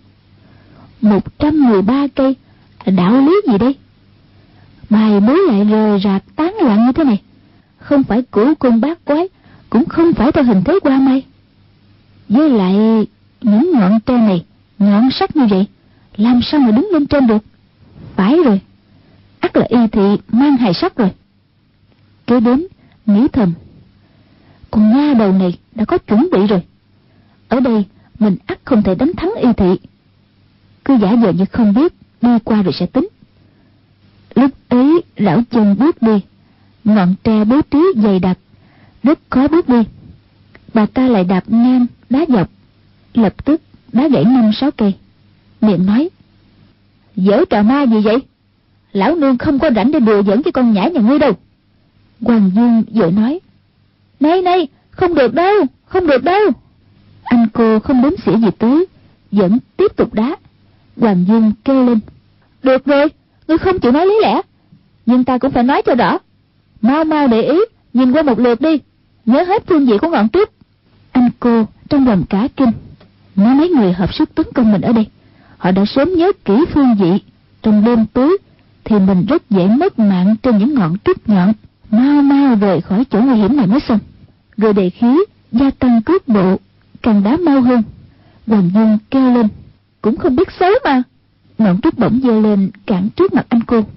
113 cây là đạo lý gì đây? Bài bố lại rời rạc tán loạn như thế này, không phải cửu cung bát quái, cũng không phải theo hình thế hoa mai. Với lại những ngọn tre này nhọn sắc như vậy, làm sao mà đứng lên trên được? Phải rồi, ắt là Y Thị mang hài sắc rồi. Kế đến nghĩ thầm, con nha đầu này đã có chuẩn bị rồi, ở đây mình ắt không thể đánh thắng Y Thị. Cứ giả vờ như không biết, đi qua rồi sẽ tính. Lúc ấy rảo chân bước đi, ngọn tre bố trí dày đặc, rất khó bước đi. Bà ta lại đạp ngang đá dọc, lập tức đá gãy 5-6 cây. Miệng nói: Giở trò ma gì vậy? Lão nương không có rảnh để đùa giỡn với con nhãi nhà ngươi đâu. Hoàng Dương vội nói: Này, không được đâu, không được đâu. Anh cô không đếm xỉa gì tới, vẫn tiếp tục đá. Hoàng Dương kêu lên: Được rồi, ngươi không chịu nói lý lẽ, nhưng ta cũng phải nói cho rõ. Mau để ý, nhìn qua một lượt đi, nhớ hết phương vị của ngọn trúc. Anh cô trong lòng cả kinh, nếu mấy người hợp sức tấn công mình ở đây, họ đã sớm nhớ kỹ phương vị. Trong đêm tối thì mình rất dễ mất mạng trên những ngọn trúc nhọn. Mau rời khỏi chỗ nguy hiểm này mới xong. Rồi đề khí gia tăng cước bộ, càng đá mau hơn. Hoàng Dương kêu lên: Cũng không biết xấu mà. Ngọn trúc bỗng giơ lên cản trước mặt anh cô.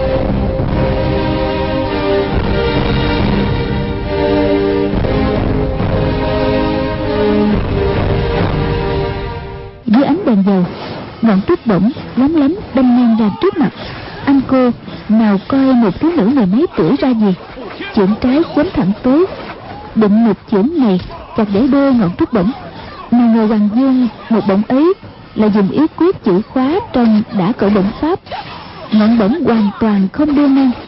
Dưới ánh đèn dầu, ngọn trúc bỗng lóng lánh đâm ngang ra trước mặt. Anh cô nào coi một thiếu nữ 10 mấy tuổi ra gì, chưởng trái chém thẳng tới, định một chưởng này chặt gãy đôi ngọn trúc bổng. Mà ngờ Hoàng Dương một bổng ấy là dùng yếu quyết chữ khóa trong đã cởi bổng pháp, ngọn bổng hoàn toàn không đưa ngang,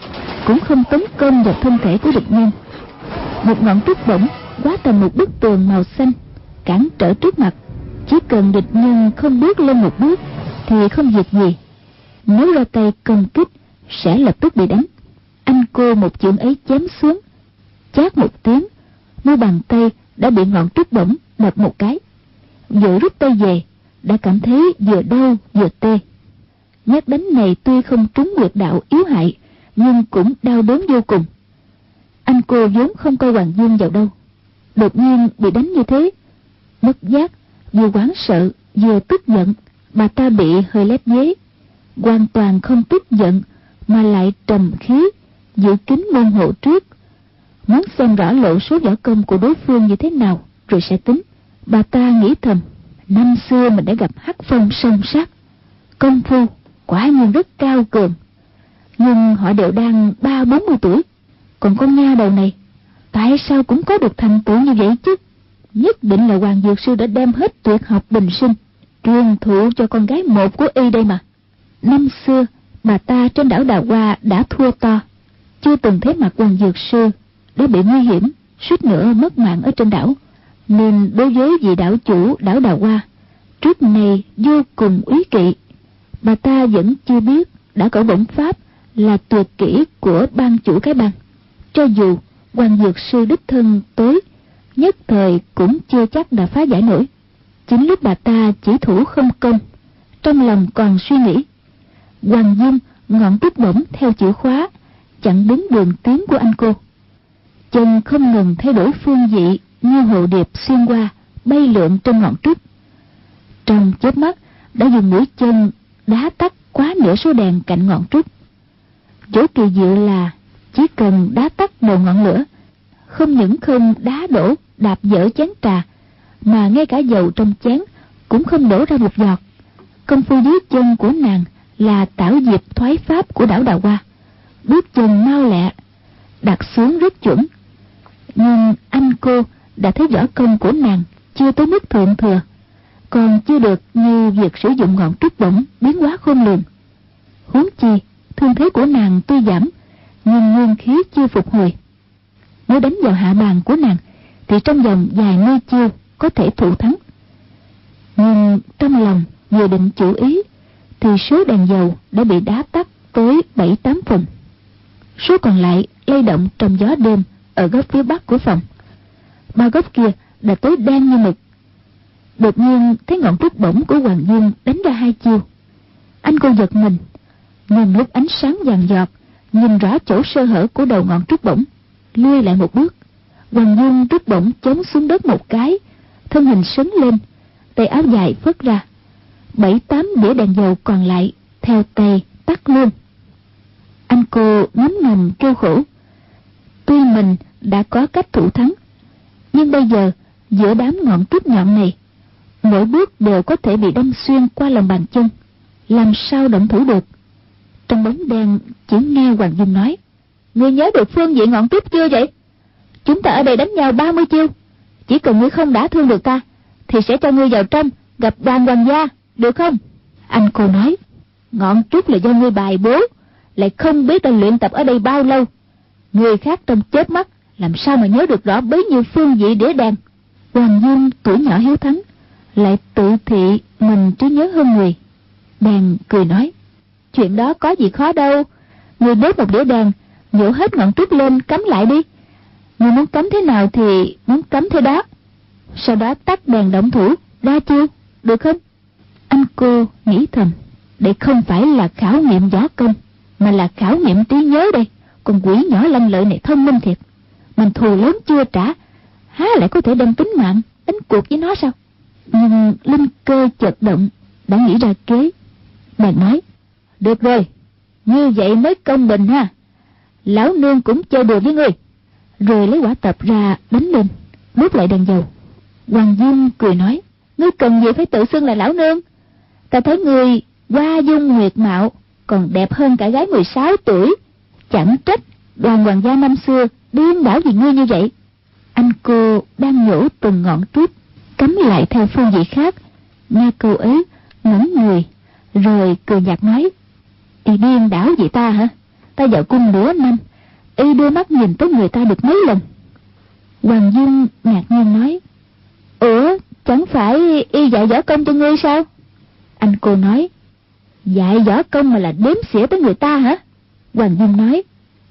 cũng không tấn công vào thân thể của địch nhân. Một ngọn trúc bổng hóa thành một bức tường màu xanh cản trở trước mặt. Chỉ cần địch nhân không bước lên một bước thì không việc gì. Nếu ra tay công kích sẽ lập tức bị đánh. Anh cô một chưởng ấy chém xuống, chát một tiếng, mu bàn tay đã bị ngọn trúc bổng đập một cái. Vừa rút tay về đã cảm thấy vừa đau vừa tê. Nhát đánh này tuy không trúng huyệt đạo yếu hại, nhưng cũng đau đớn vô cùng. Anh cô vốn không coi Hoàng Dương vào đâu, đột nhiên bị đánh như thế, mất giác, vừa hoảng sợ vừa tức giận. Bà ta bị hơi lép vế, hoàn toàn không tức giận mà lại trầm khí giữ kín môn hộ trước, muốn xem rõ lộ số võ công của đối phương như thế nào rồi sẽ tính. Bà ta nghĩ thầm, năm xưa mình đã gặp Hắc Phong song sát, công phu quả nhiên rất cao cường, nhưng họ đều đang 30-40 tuổi, còn con nha đầu này tại sao cũng có được thành tựu như vậy chứ? Nhất định là Hoàng Dược Sư đã đem hết tuyệt học bình sinh truyền thụ cho con gái một của y đây mà. Năm xưa bà ta trên đảo Đào Hoa đã thua to, chưa từng thấy mặt Hoàng Dược Sư đã bị nguy hiểm, suýt nữa mất mạng ở trên đảo, nên đối với vị đảo chủ đảo Đào Hoa trước này vô cùng úy kỵ. Bà ta vẫn chưa biết đã cẩu bổng pháp là tuyệt kỹ của ban chủ cái bang. Cho dù Hoàng Dược Sư đích thân tới, nhất thời cũng chưa chắc đã phá giải nổi. Chính lúc bà ta chỉ thủ không công, trong lòng còn suy nghĩ, Hoàng Dung ngọn trúc bổng theo chữ khóa chặn đứng đường tiến của anh cô. Chân không ngừng thay đổi phương vị như hồ điệp xuyên qua, bay lượn trên ngọn trúc. Trong chớp mắt đã dùng mũi chân đá tắt quá nửa số đèn cạnh ngọn trúc. Chỗ kỳ diệu là chỉ cần đá tắt đầu ngọn lửa, không những không đá đổ đạp dở chén trà, mà ngay cả dầu trong chén cũng không đổ ra một giọt. Công phu dưới chân của nàng là tảo diệp thoái pháp của đảo Đào Hoa, bước chân mau lẹ, đặt xuống rất chuẩn. Nhưng anh cô đã thấy võ công của nàng chưa tới mức thượng thừa, còn chưa được như việc sử dụng ngọn trúc bổng biến hóa khôn lường. Huống chi thương thế của nàng tuy giảm, nhưng nguyên khí chưa phục hồi. Nếu đánh vào hạ bàn của nàng thì trong vòng vài mươi chiêu có thể thủ thắng. Nhưng trong lòng vừa định chủ ý thì số đèn dầu đã bị đá tắt tới 7-8 phần. Số còn lại lay động trong gió đêm ở góc phía bắc của phòng. Ba góc kia đã tối đen như mực. Đột nhiên thấy ngọn trúc bổng của Hoàng Dương đánh ra 2 chiêu. Anh cô giật mình, nhưng lúc ánh sáng vàng giọt nhìn rõ chỗ sơ hở của đầu ngọn trúc bổng, lui lại một bước. Hoàng Dương trúc bổng chống xuống đất một cái, thân hình sấn lên, tay áo dài phất ra, 7-8 đĩa đèn dầu còn lại theo tay tắt luôn. Anh cô ngấm ngầm kêu khổ. Tuy mình đã có cách thủ thắng, nhưng bây giờ giữa đám ngọn trúc nhọn này, mỗi bước đều có thể bị đâm xuyên qua lòng bàn chân, làm sao động thủ được? Trong bóng đen chỉ nghe Hoàng Dung nói, ngươi nhớ được phương vị ngọn trúc chưa vậy? Chúng ta ở đây đánh nhau 30 chiêu, chỉ cần ngươi không đả thương được ta thì sẽ cho ngươi vào trong gặp Đoàn Hoàng gia, được không? Anh cô nói, ngọn trúc là do ngươi bài bố, lại không biết đã luyện tập ở đây bao lâu. Người khác trong chớp mắt làm sao mà nhớ được rõ bấy nhiêu phương vị đĩa đèn? Hoàng Dung tuổi nhỏ hiếu thắng, lại tự thị mình trí nhớ hơn người, bèn cười nói, chuyện đó có gì khó đâu. Người đốt một đĩa đèn, nhổ hết ngọn trúc lên cắm lại đi. Người muốn cắm thế nào thì muốn cắm thế đó, sau đó tắt đèn động thủ ra chiêu, được không? Anh cô nghĩ thầm, để không phải là khảo nghiệm võ công mà là khảo nghiệm trí nhớ đây. Con quỷ nhỏ lanh lợi này thông minh thiệt, mình thù lớn chưa trả, há lại có thể đem tính mạng đánh cuộc với nó sao? Nhưng linh cơ chợt động, đã nghĩ ra kế, bèn nói, được rồi, như vậy mới công bình ha. Lão nương cũng chơi đùa với ngươi. Rồi lấy quả tập ra đánh lên, đốt lại đèn dầu. Hoàng Dung cười nói, ngươi cần gì phải tự xưng là lão nương? Ta thấy ngươi hoa dung nguyệt mạo, còn đẹp hơn cả gái 16 tuổi. Chẳng trách Đoàn Hoàng gia năm xưa điên đảo vì ngươi như vậy. Anh cô đang nhổ từng ngọn trúc cắm lại theo phương vị khác, nghe câu ấy ngẩng người rồi cười nhạt nói, thì điên đảo vì ta hả? Ta vào cung nửa năm Y đưa mắt nhìn tới người ta được mấy lần. Hoàng Dung ngạc nhiên nói: Ủa, chẳng phải y dạy võ công cho ngươi sao? Anh cô nói: Dạy võ công mà là đếm xỉa tới người ta hả? Hoàng Dung nói: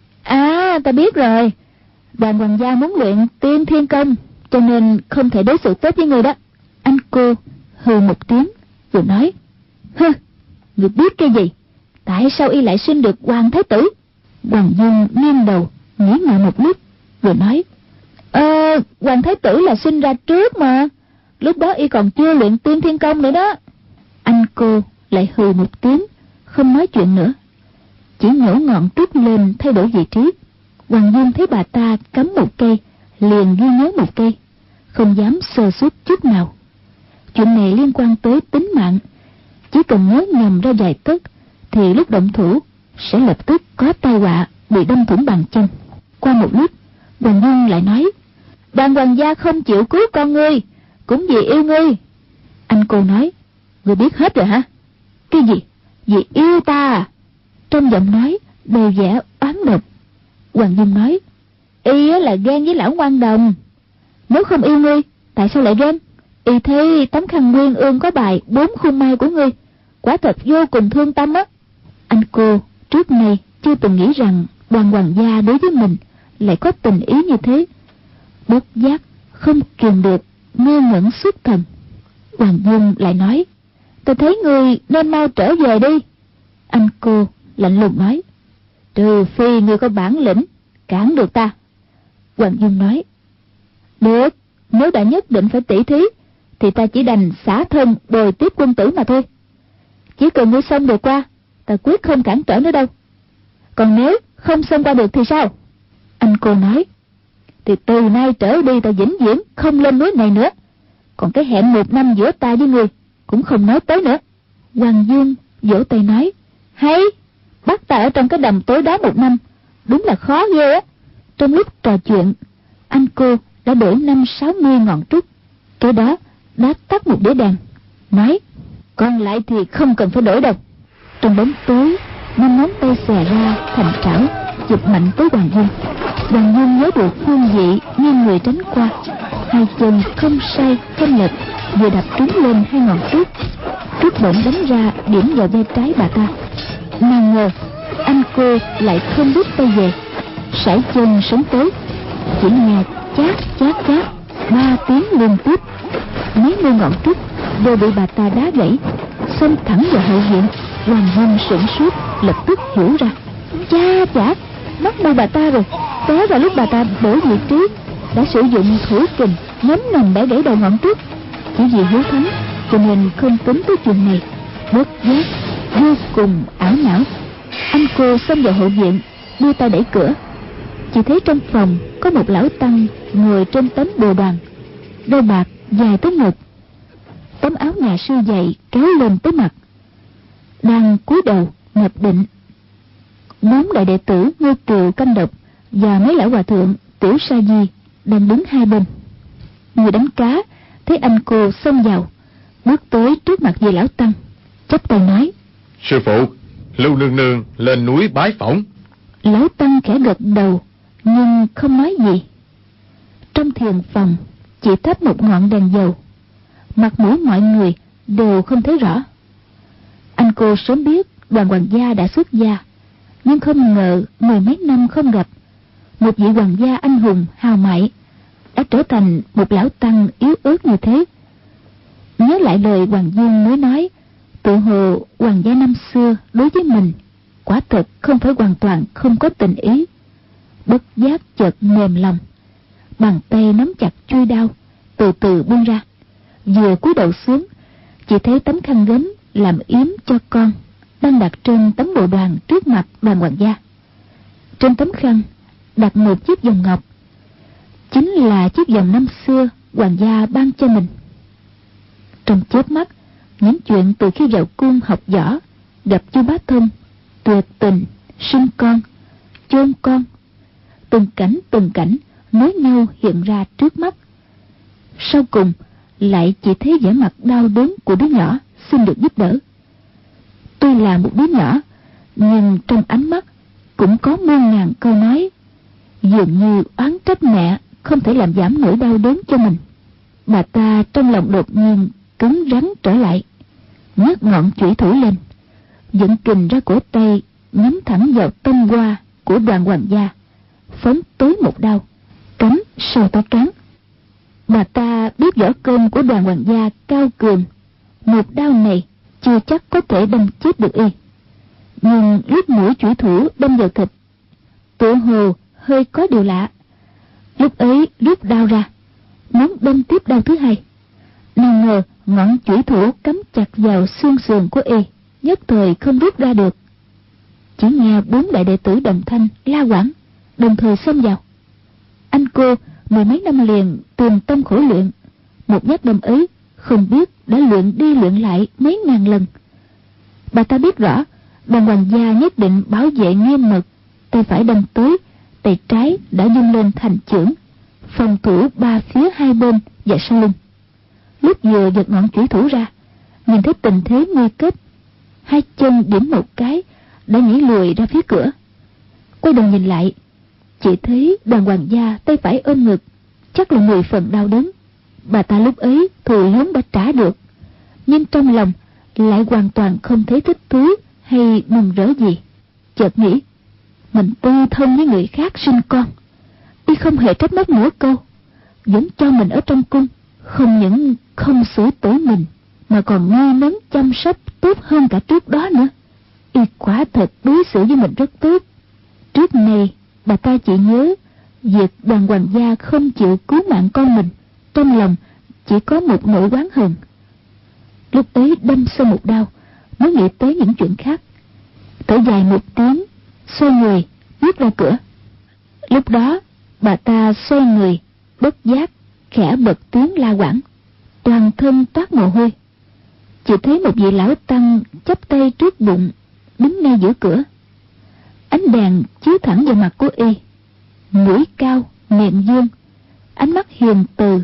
À, ta biết rồi. Đoàn hoàng gia muốn luyện tiên thiên công, cho nên không thể đối xử tốt với người đó. Anh cô hừ một tiếng rồi nói: Hừ, người biết cái gì? Tại sao y lại sinh được hoàng thái tử? Hoàng Dung nghiêng đầu nghĩ ngợi một lúc rồi nói: Hoàng thái tử là sinh ra trước mà, lúc đó y còn chưa luyện tiên thiên công nữa đó. Anh cô lại hừ một tiếng, không nói chuyện nữa, chỉ nhổ ngọn trúc lên thay đổi vị trí. Hoàng Dung thấy bà ta cắm một cây, liền ghi nhớ một cây, không dám sơ suất chút nào. Chuyện này liên quan tới tính mạng, chỉ cần nhớ nhầm ra vài tấc thì lúc động thủ sẽ lập tức có tai họa bị đâm thủng bàn chân. Qua một lúc, Hoàng Dung lại nói: Đoàn hoàng gia không chịu cứu con ngươi cũng vì yêu ngươi. Anh cô nói: Ngươi biết hết rồi hả? Cái gì? Vì yêu ta à? Trong giọng nói đầy vẻ oán độc. Hoàng Dung nói: Y là ghen với lão ngoan đồng. Nếu không yêu ngươi, tại sao lại ghen? Y thấy tấm khăn nguyên ương có bài 4 khung mai của ngươi, quả thật vô cùng thương tâm á. Anh cô trước nay chưa từng nghĩ rằng Đoàn hoàng gia đối với mình lại có tình ý như thế. Bất giác không kiềm được ngơ ngẩn xuất thần. Hoàng Dung lại nói: Ta thấy ngươi nên mau trở về đi. Anh cô lạnh lùng nói: Trừ phi ngươi có bản lĩnh cản được ta. Hoàng Dung nói: Được, nếu đã nhất định phải tỉ thí thì ta chỉ đành xả thân bồi tiếp quân tử mà thôi. Chỉ cần ngươi xông được qua, ta quyết không cản trở nữa đâu. Còn nếu không xông qua được thì sao? Anh cô nói: Thì từ nay trở đi ta vĩnh viễn không lên núi này nữa. Còn cái hẹn 1 năm giữa ta với ngươi cũng không nói tới nữa. Hoàng Dung vỗ tay nói: Hay, bắt ta ở trong cái đầm tối đó 1 năm, đúng là khó ghê á. Trong lúc trò chuyện, anh cô đã đổi 50-60 ngọn trúc, kế đó đã tắt một đĩa đèn, nói: Còn lại thì không cần phải đổi đâu. Trong bóng tối, 5 ngón tay xòe ra thành trảo, chụp mạnh tới Hoàng Dung. Hoàng Dung nhớ được phương vị, nghiêng người tránh qua, 2 chân không sai không lệch, vừa đập trúng lên 2 ngọn trúc. Trúc bổng đánh ra điểm vào vai trái bà ta. Nào ngờ anh cô lại không rút tay về, sải chân sấn tới, chỉ nghe chát chát chát 3 tiếng liên tiếp. Mấy mươi ngọn trúc đều bị bà ta đá gãy, xông thẳng vào hậu viện. Hoàng Dung sửng sốt, lập tức hiểu ra: Cha chả, mắc mưu bà ta rồi. Té vào lúc bà ta đổi vị trí, đã sử dụng thủ kình nhắm nòng bẻ gãy đầu ngọn trúc. Chỉ vì hiếu thắng cho nên không tính tới chuyện này. Bất giác vô cùng ảo não, anh cô xông vào hậu viện, đưa tay đẩy cửa. Chỉ thấy trong phòng có một lão tăng ngồi trên tấm bồ đoàn, đôi bạc dài tới ngực, tấm áo nhà sư dày kéo lên tới mặt, đang cúi đầu nhập định. 4 đại đệ tử Ngô Tiều, Canh Độc và mấy lão hòa thượng Tiểu Sa Di đang đứng hai bên. Người đánh cá thấy anh cô xông vào, bước tới trước mặt vị lão tăng, chắp tay nói:
Sư phụ, Lưu nương nương lên núi bái phỏng.
Lão tăng khẽ gật đầu nhưng không nói gì. Trong thiền phòng chỉ thắp một ngọn đèn dầu, mặt mũi mọi người đều không thấy rõ. Anh cô sớm biết Đoàn hoàng gia đã xuất gia, nhưng không ngờ 10 mấy năm không gặp, một vị hoàng gia anh hùng hào mại đã trở thành một lão tăng yếu ớt như thế. Nhớ lại lời Hoàng Dung mới nói, tự hồ hoàng gia năm xưa đối với mình quả thật không phải hoàn toàn không có tình ý. Bất giác chợt mềm lòng, bàn tay nắm chặt chuôi đao, từ từ buông ra. Vừa cúi đầu xuống, chỉ thấy tấm khăn gấm làm yếm cho con đang đặt trên tấm bồ đoàn trước mặt Đoàn hoàng gia. Trên tấm khăn đặt một chiếc vòng ngọc, chính là chiếc vòng năm xưa hoàng gia ban cho mình. Trong chớp mắt, những chuyện từ khi vào cung học võ, gặp Chu Bá Thông, tuyệt tình, sinh con, chôn con, từng cảnh nối nhau hiện ra trước mắt. Sau cùng lại chỉ thấy vẻ mặt đau đớn của đứa nhỏ xin được giúp đỡ. Tuy là một đứa nhỏ, nhưng trong ánh mắt cũng có muôn ngàn câu nói dường như oán trách mẹ không thể làm giảm nỗi đau đớn cho mình. Bà ta trong lòng đột nhiên cứng rắn trở lại, nhấc ngọn chủy thủ lên, dẫn kình ra cổ tay, nhắm thẳng vào tâm hoa của Đoàn Hoàng gia, phóng tới một đao, cắm sâu tới cán. Bà ta biết võ công của Đoàn Hoàng gia cao cường, một đao này chưa chắc có thể đâm chết được y. Nhưng lúc mũi chủy thủ đâm vào thịt, tựa hồ hơi có điều lạ. Lúc ấy rút đao ra, muốn đâm tiếp đao thứ hai, nào ngờ ngọn chủy thủ cắm chặt vào xương sườn của y, nhất thời không rút ra được. Chỉ nghe 4 đại đệ tử đồng thanh la quảng, đồng thời xông vào. Anh cô 10 mấy năm liền tìm tâm khổ luyện, một nhát đâm ấy không biết đã luyện đi luyện lại mấy ngàn lần. Bà ta biết rõ Đoàn Hoàng gia nhất định bảo vệ nghiêm mật, tay phải đâm tới, tay trái đã vung lên thành chưởng, phòng thủ 3 phía 2 bên và sau lưng. Lúc vừa giật ngọn chủy thủ ra, nhìn thấy tình thế nguy cấp, 2 chân điểm một cái đã nhảy lùi ra phía cửa. Quay đầu nhìn lại, chỉ thấy Đoàn Hoàng gia tay phải ôm ngực, chắc là 10 phần đau đớn. Bà ta lúc ấy thù lớn đã trả được, nhưng trong lòng lại hoàn toàn không thấy thích thú hay mừng rỡ gì. Chợt nghĩ, mình tư thân với người khác sinh con, y không hề trách móc nửa câu, vẫn cho mình ở trong cung, không những không xử tử mình mà còn nuôi nấng chăm sóc tốt hơn cả trước đó nữa. Y quả thật đối xử với mình rất tốt. Trước này bà ta chỉ nhớ việc Đoàn Hoàng gia không chịu cứu mạng con mình, trong lòng chỉ có một nỗi oán hờn. Lúc ấy đâm sau một đao mới nghĩ tới những chuyện khác, thở dài một tiếng, xoay người bước ra cửa. Lúc đó bà ta xoay người, bất giác khẽ bật tiếng la quảng, toàn thân toát mồ hôi. Chỉ thấy một vị lão tăng chắp tay trước bụng, đứng ngay giữa cửa. Ánh đèn chiếu thẳng vào mặt của y, mũi cao, miệng dương, ánh mắt hiền từ.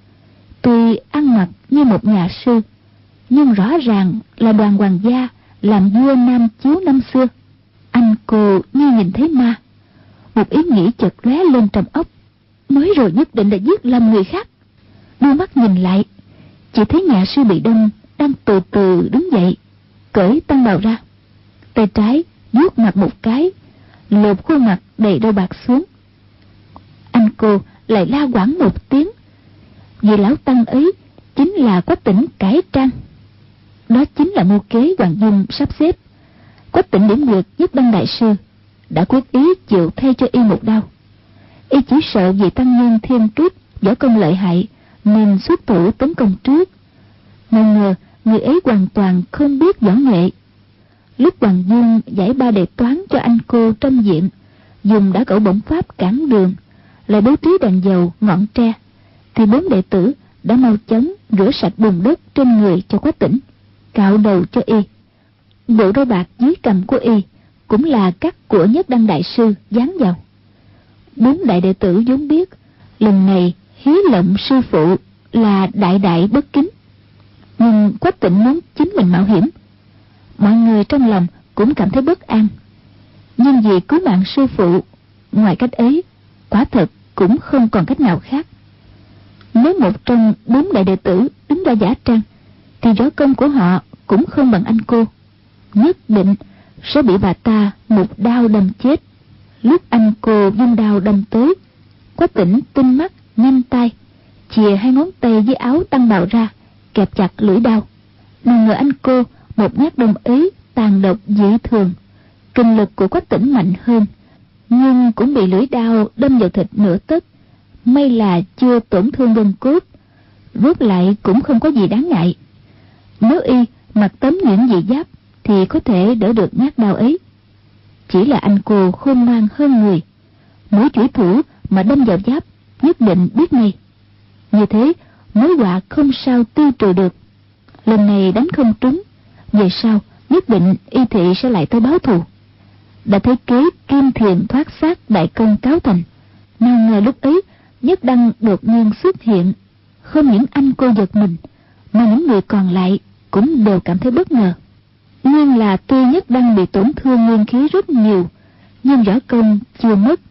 Tuy ăn mặc như một nhà sư, nhưng rõ ràng là Đoàn Hoàng gia làm vua Nam Chiếu năm xưa. Anh cô như nhìn thấy ma. Một ý nghĩ chợt lóe lên trong óc, mới rồi nhất định đã giết lầm người khác. Đưa mắt nhìn lại, chỉ thấy nhà sư bị đâm đang từ từ đứng dậy, cởi tăng bào ra, tay trái vuốt mặt một cái, lột khuôn mặt đầy râu bạc xuống. Anh cô lại la quảng một tiếng, vì lão tăng ấy chính là Quách Tĩnh cải trang. Đó chính là mưu kế Hoàng Dung sắp xếp. Quách Tĩnh điểm nguyệt nhất đăng đại sư đã quyết ý chịu thay cho y một đao. Y chỉ sợ vì tăng nhân Thiên Trúc võ công lợi hại nên xuất thủ tấn công trước. Nào ngờ người ấy hoàn toàn không biết võ nghệ. Lúc Hoàng Dung giải 3 đề toán cho anh cô trong viện, dùng đã cẩu bổng pháp cản đường, lại bố trí đèn dầu ngọn tre, thì 4 đệ tử đã mau chóng rửa sạch bùn đất trên người cho Quách Tĩnh, cạo đầu cho y. Bộ râu bạc dưới cằm của y cũng là cắt của nhất đăng đại sư dán vào. 4 đại đệ tử vốn biết lần này hí lộng sư phụ là đại đại bất kính, nhưng Quách Tĩnh muốn chính mình mạo hiểm, mọi người trong lòng cũng cảm thấy bất an. Nhưng vì cứu mạng sư phụ, ngoài cách ấy quả thật cũng không còn cách nào khác. Nếu một trong 4 đại đệ tử đứng ra giả trang, thì võ công của họ cũng không bằng anh cô, nhất định sẽ bị bà ta một đao đâm chết. Lúc anh cô vung đao đâm tới, Quách Tĩnh tinh mắt nhanh tay, chìa 2 ngón tay với áo tăng bào ra, kẹp chặt lưỡi đao. Nào ngờ anh cô một nhát đâm ấy tàn độc dị thường, kinh lực của Quách Tĩnh mạnh hơn, nhưng cũng bị lưỡi đao đâm vào thịt nửa tấc. May là chưa tổn thương gân cốt, rút lại cũng không có gì đáng ngại. Nếu y mặc tấm nhuyễn dị giáp thì có thể đỡ được nhát đao ấy. Chỉ là anh cô khôn ngoan hơn người, mũi chủy thủ mà đâm vào giáp nhất định biết ngay. Như thế mối họa không sao tiêu trừ được. Lần này đánh không trúng, về sau nhất định y thị sẽ lại tới báo thù. Đã thấy kế kim thiền thoát xác đại công cáo thành, nào ngờ lúc ấy nhất đăng đột nhiên xuất hiện. Không những anh cô giật mình, mà những người còn lại cũng đều cảm thấy bất ngờ. Nhưng là tuy nhất đăng bị tổn thương nguyên khí rất nhiều, nhưng võ công chưa mất,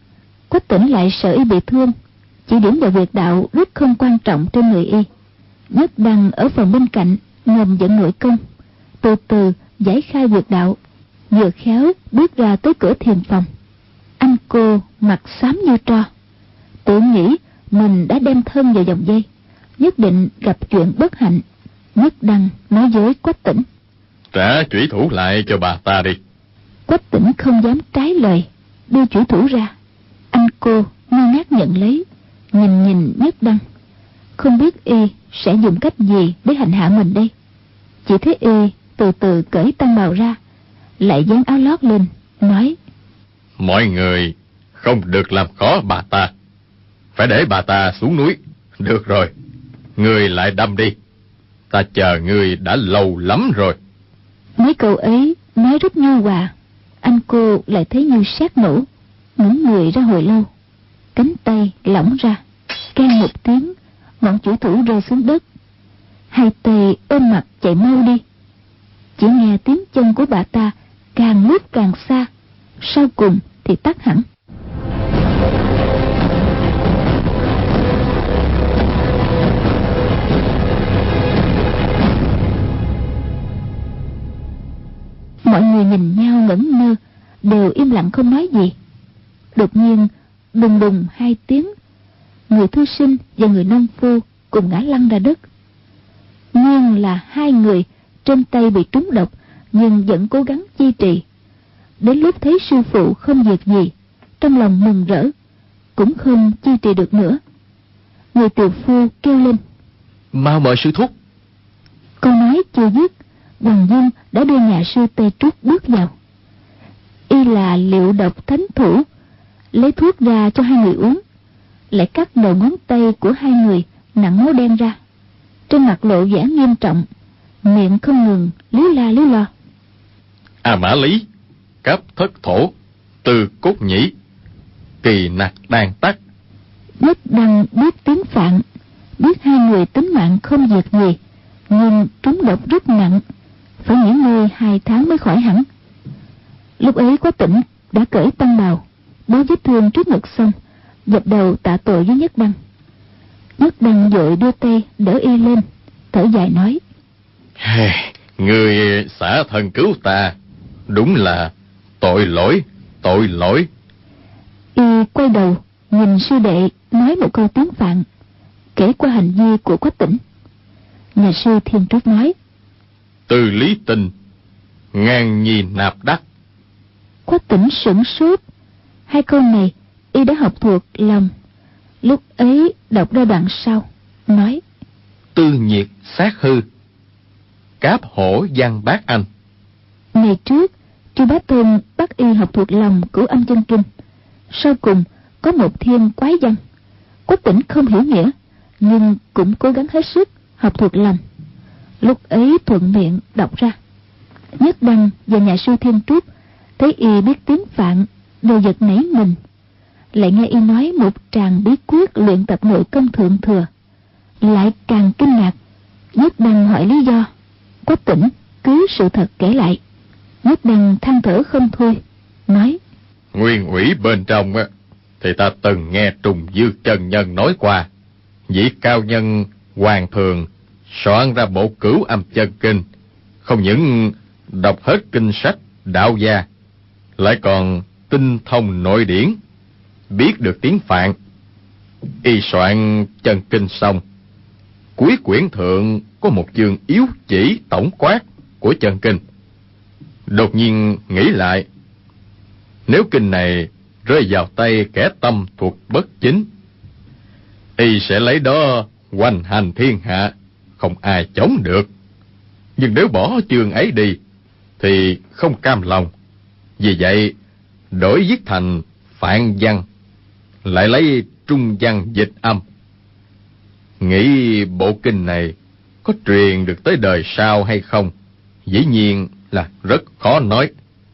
Quách Tỉnh lại sợ y bị thương, chỉ điểm vào huyệt đạo rất không quan trọng trên người y. Nhất Đăng ở phòng bên cạnh ngầm dẫn nội công, từ từ giải khai huyệt đạo, vừa khéo bước ra tới cửa thiền phòng. Anh cô mặt xám như tro, tự nghĩ mình đã đem thân vào vòng dây, nhất định gặp chuyện bất hạnh. Nhất Đăng nói với Quách Tỉnh:
Trả chủy thủ lại cho bà ta đi.
Quách Tỉnh không dám trái lời, đưa chủy thủ ra. Anh cô ngơ ngác nhận lấy, nhìn Nhất Đăng, không biết y sẽ dùng cách gì để hành hạ mình đây. Chỉ thấy y từ từ cởi tăng bào ra, lại dán áo lót lên, nói:
Mọi người không được làm khó bà ta, phải để bà ta xuống núi. Được rồi, ngươi lại đâm đi, ta chờ ngươi đã lâu lắm rồi.
Mấy câu ấy nói rất nhu hòa, anh cô lại thấy như sét nổ, ngẩng người ra hồi lâu, cánh tay lỏng ra, keng một tiếng, ngọn chủy thủ rơi xuống đất. Hai tay ôm mặt chạy mau đi. Chỉ nghe tiếng chân của bà ta càng lúc càng xa, sau cùng thì tắt hẳn. Mọi người nhìn nhau ngẩn ngơ, đều im lặng không nói gì. Đột nhiên đùng đùng hai tiếng, người thư sinh và người nông phu cùng ngã lăn ra đất. Nhưng là hai người trên tay bị trúng độc, nhưng vẫn cố gắng chi trì. Đến lúc thấy sư phụ không việc gì, trong lòng mừng rỡ, cũng không chi trì được nữa. Người tiều phu kêu lên:
Mau mời sư thúc.
Câu nói chưa dứt, Hoàng Dung đã đưa nhà sư Tây Trúc bước vào. Y là liệu độc thánh thủ, lấy thuốc ra cho hai người uống, lại cắt đầu ngón tay của hai người nặng máu đen ra. Trên mặt lộ vẻ nghiêm trọng, miệng không ngừng líu la líu lo:
A Mã Lý, Cấp Thất Thổ, Từ Cốt Nhĩ, Kỳ Nặc Đan Tắc.
Nhất Đăng biết tiếng Phạn, biết hai người tính mạng không việc gì, nhưng trúng độc rất nặng, phải nghỉ ngơi 2 tháng mới khỏi hẳn. Lúc ấy Quách Tỉnh đã cởi tăng bào, bó vết thương trước ngực xong, dập đầu tạ tội với Nhất Đăng. Nhất Đăng vội đưa tay đỡ y lên, thở dài nói:
Người xả thân cứu ta, đúng là tội lỗi, tội lỗi.
Y quay đầu nhìn sư đệ, nói một câu tiếng Phạn, kể qua hành vi của Quách Tỉnh. Nhà sư Thiên Trúc nói:
Từ lý tình, ngang nhi nạp đắc.
Quách Tỉnh sửng sốt, hai câu này y đã học thuộc lòng. Lúc ấy đọc ra đoạn sau, nói:
Tư nhiệt sát hư, cáp hổ giang bát anh.
Ngày trước Chu Bá Tôn bắt y học thuộc lòng Cửu Âm Chân Kinh, sau cùng có một thiên quái văn. Quách Tỉnh không hiểu nghĩa, nhưng cũng cố gắng hết sức học thuộc lòng. Lúc ấy thuận miệng đọc ra. Nhất Đăng và nhà sư Thiên Trúc thấy y biết tiếng Phạn, đều giật nảy mình. Lại nghe y nói một tràng bí quyết luyện tập nội công thượng thừa, lại càng kinh ngạc. Nhất Đăng hỏi lý do, Quách Tỉnh cứ sự thật kể lại. Nhất Đăng than thở không thôi, nói:
Nguyên ủy bên trong á, thì ta từng nghe Trùng Dư chân nhân nói qua, vị cao nhân Hoàng Thường soạn ra bộ Cửu Âm Chân Kinh, không những đọc hết kinh sách đạo gia, lại còn tinh thông nội điển, biết được tiếng Phạn. Y soạn chân kinh xong, cuối quyển thượng có một chương yếu chỉ tổng quát của chân kinh. Đột nhiên nghĩ lại, nếu kinh này rơi vào tay kẻ tâm thuộc bất chính, y sẽ lấy đó hoành hành thiên hạ, không ai chống được. Nhưng nếu bỏ chương ấy đi thì không cam lòng, vì vậy đổi viết thành Phạn văn, lại lấy trung văn dịch âm. Nghĩ bộ kinh này có truyền được tới đời sau hay không, dĩ nhiên là rất khó nói.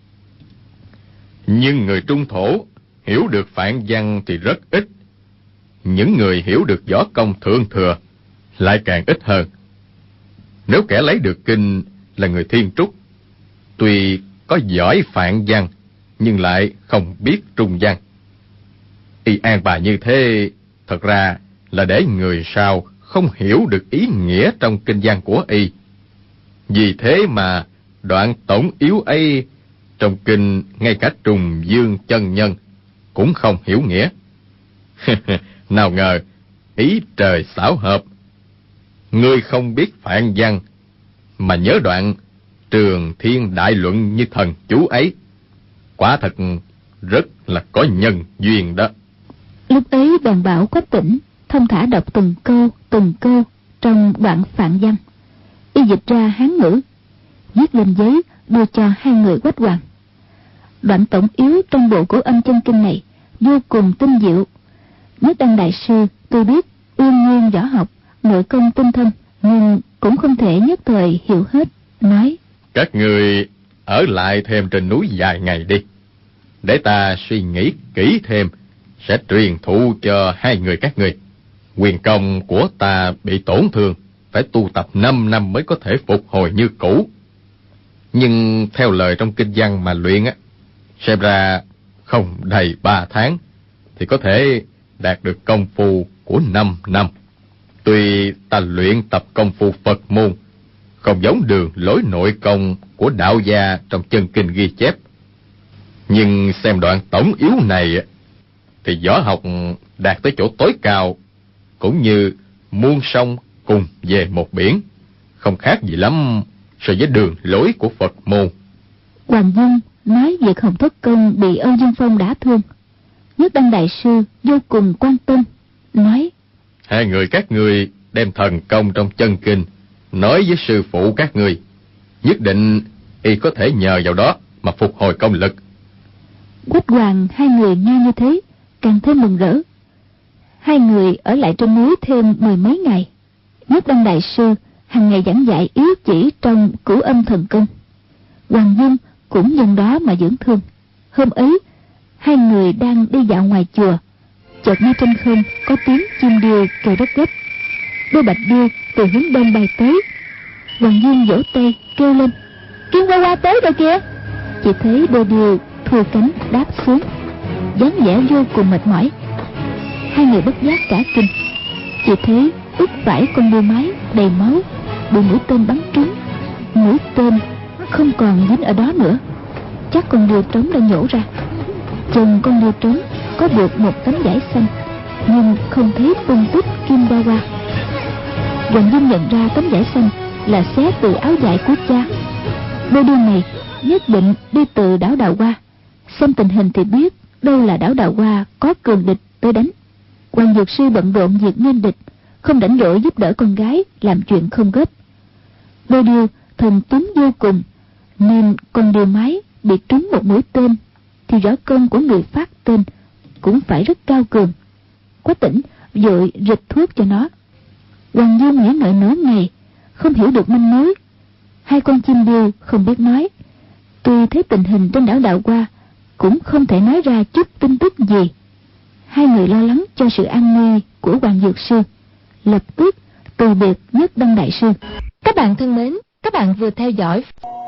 Nhưng người Trung Thổ hiểu được Phạn văn thì rất ít, những người hiểu được võ công thượng thừa lại càng ít hơn. Nếu kẻ lấy được kinh là người Thiên Trúc, tuy có giỏi Phạn văn nhưng lại không biết trung văn, Y an bài như thế thật ra là để người sau không hiểu được ý nghĩa trong kinh văn của Y. Vì thế mà đoạn tổng yếu ấy trong kinh ngay cả Trùng Dương chân nhân cũng không hiểu nghĩa. Nào ngờ ý trời xảo hợp, ngươi không biết phạn văn mà nhớ đoạn Trường Thiên đại luận như thần chú ấy, quả thật rất là có nhân duyên đó.
Lúc ấy bèn bảo Quách Tỉnh thông thả đọc từng câu trong đoạn phạn văn. Y dịch ra Hán ngữ, viết lên giấy đưa cho hai người Quách Hoàng. Đoạn tổng yếu trong bộ Cửu Âm chân kinh này vô cùng tinh diệu. Nhất Đăng đại sư tuy biết uyên nguyên võ học, nội công tinh thâm, nhưng cũng không thể nhất thời hiểu hết, nói:
Các người ở lại thêm trên núi vài ngày đi, để ta suy nghĩ kỹ thêm, sẽ truyền thụ cho hai người các ngươi. Quyền công của ta bị tổn thương, phải tu tập 5 năm mới có thể phục hồi như cũ. Nhưng theo lời trong kinh văn mà luyện á, xem ra không đầy 3 tháng thì có thể đạt được công phu của 5 năm. Tuy ta luyện tập công phu Phật môn không giống đường lối nội công của đạo gia trong chân kinh ghi chép, nhưng xem đoạn tổng yếu này thì võ học đạt tới chỗ tối cao, cũng như muôn sông cùng về một biển, không khác gì lắm so với đường lối của Phật môn.
Hoàng Dung nói việc Hồng Thất Công bị Âu Dương Phong đả thương. Nhất Đăng đại sư vô cùng quan tâm, nói:
Hai người các ngươi đem thần công trong chân kinh nói với sư phụ các ngươi, nhất định y có thể nhờ vào đó mà phục hồi công lực.
Quách Hoàng hai người nghe như thế càng thêm mừng rỡ. Hai người ở lại trên núi thêm 10 mấy ngày. Nhất Đăng đại sư hàng ngày giảng dạy yếu chỉ trong Cửu Âm thần công. Hoàng Dung cũng nhân đó mà dưỡng thương. Hôm ấy hai người đang đi dạo ngoài chùa, chợt nghe trên không có tiếng chim điêu kêu rất gấp. Đôi bạch điêu từ hướng đông bay tới. Hoàng Dung vỗ tay kêu lên: Kim Qua Qua tới rồi kìa. Chỉ thấy đôi điêu thua cánh đáp xuống, dáng vẻ vô cùng mệt mỏi. Hai người bất giác cả kinh, chỉ thấy ức vải con điêu mái đầy máu bị mũi tên bắn trúng. Mũi tên không còn dính ở đó nữa, chắc con điêu trống đã nhổ ra. Chân con điêu trống có buộc một tấm vải xanh, nhưng không thấy tung tích Kim Qua Qua. Hoàng Dung nhận ra tấm vải xanh là xé từ áo vải của cha. Đôi điêu này nhất định đi từ đảo Đào Hoa. Xem tình hình thì biết đâu là đảo Đào Hoa có cường địch tới đánh. Hoàng Dược Sư bận rộn việc nghênh địch, không rảnh rỗi giúp đỡ con gái làm chuyện không gấp. Đôi điêu thần tuấn vô cùng, nên con điêu mái bị trúng một mũi tên thì võ công của người phát tên cũng phải rất cao cường. Quách Tỉnh vội rịch thuốc cho nó. Hoàng Dung nghĩ ngợi nửa ngày không hiểu được manh mối. Hai con chim điêu không biết nói, tuy thấy tình hình trên đảo Đào Hoa cũng không thể nói ra chút tin tức gì. Hai người lo lắng cho sự an nguy của Hoàng Dược Sư, lập tức từ biệt Nhất Đăng đại sư.
Các bạn thân mến, các bạn vừa theo dõi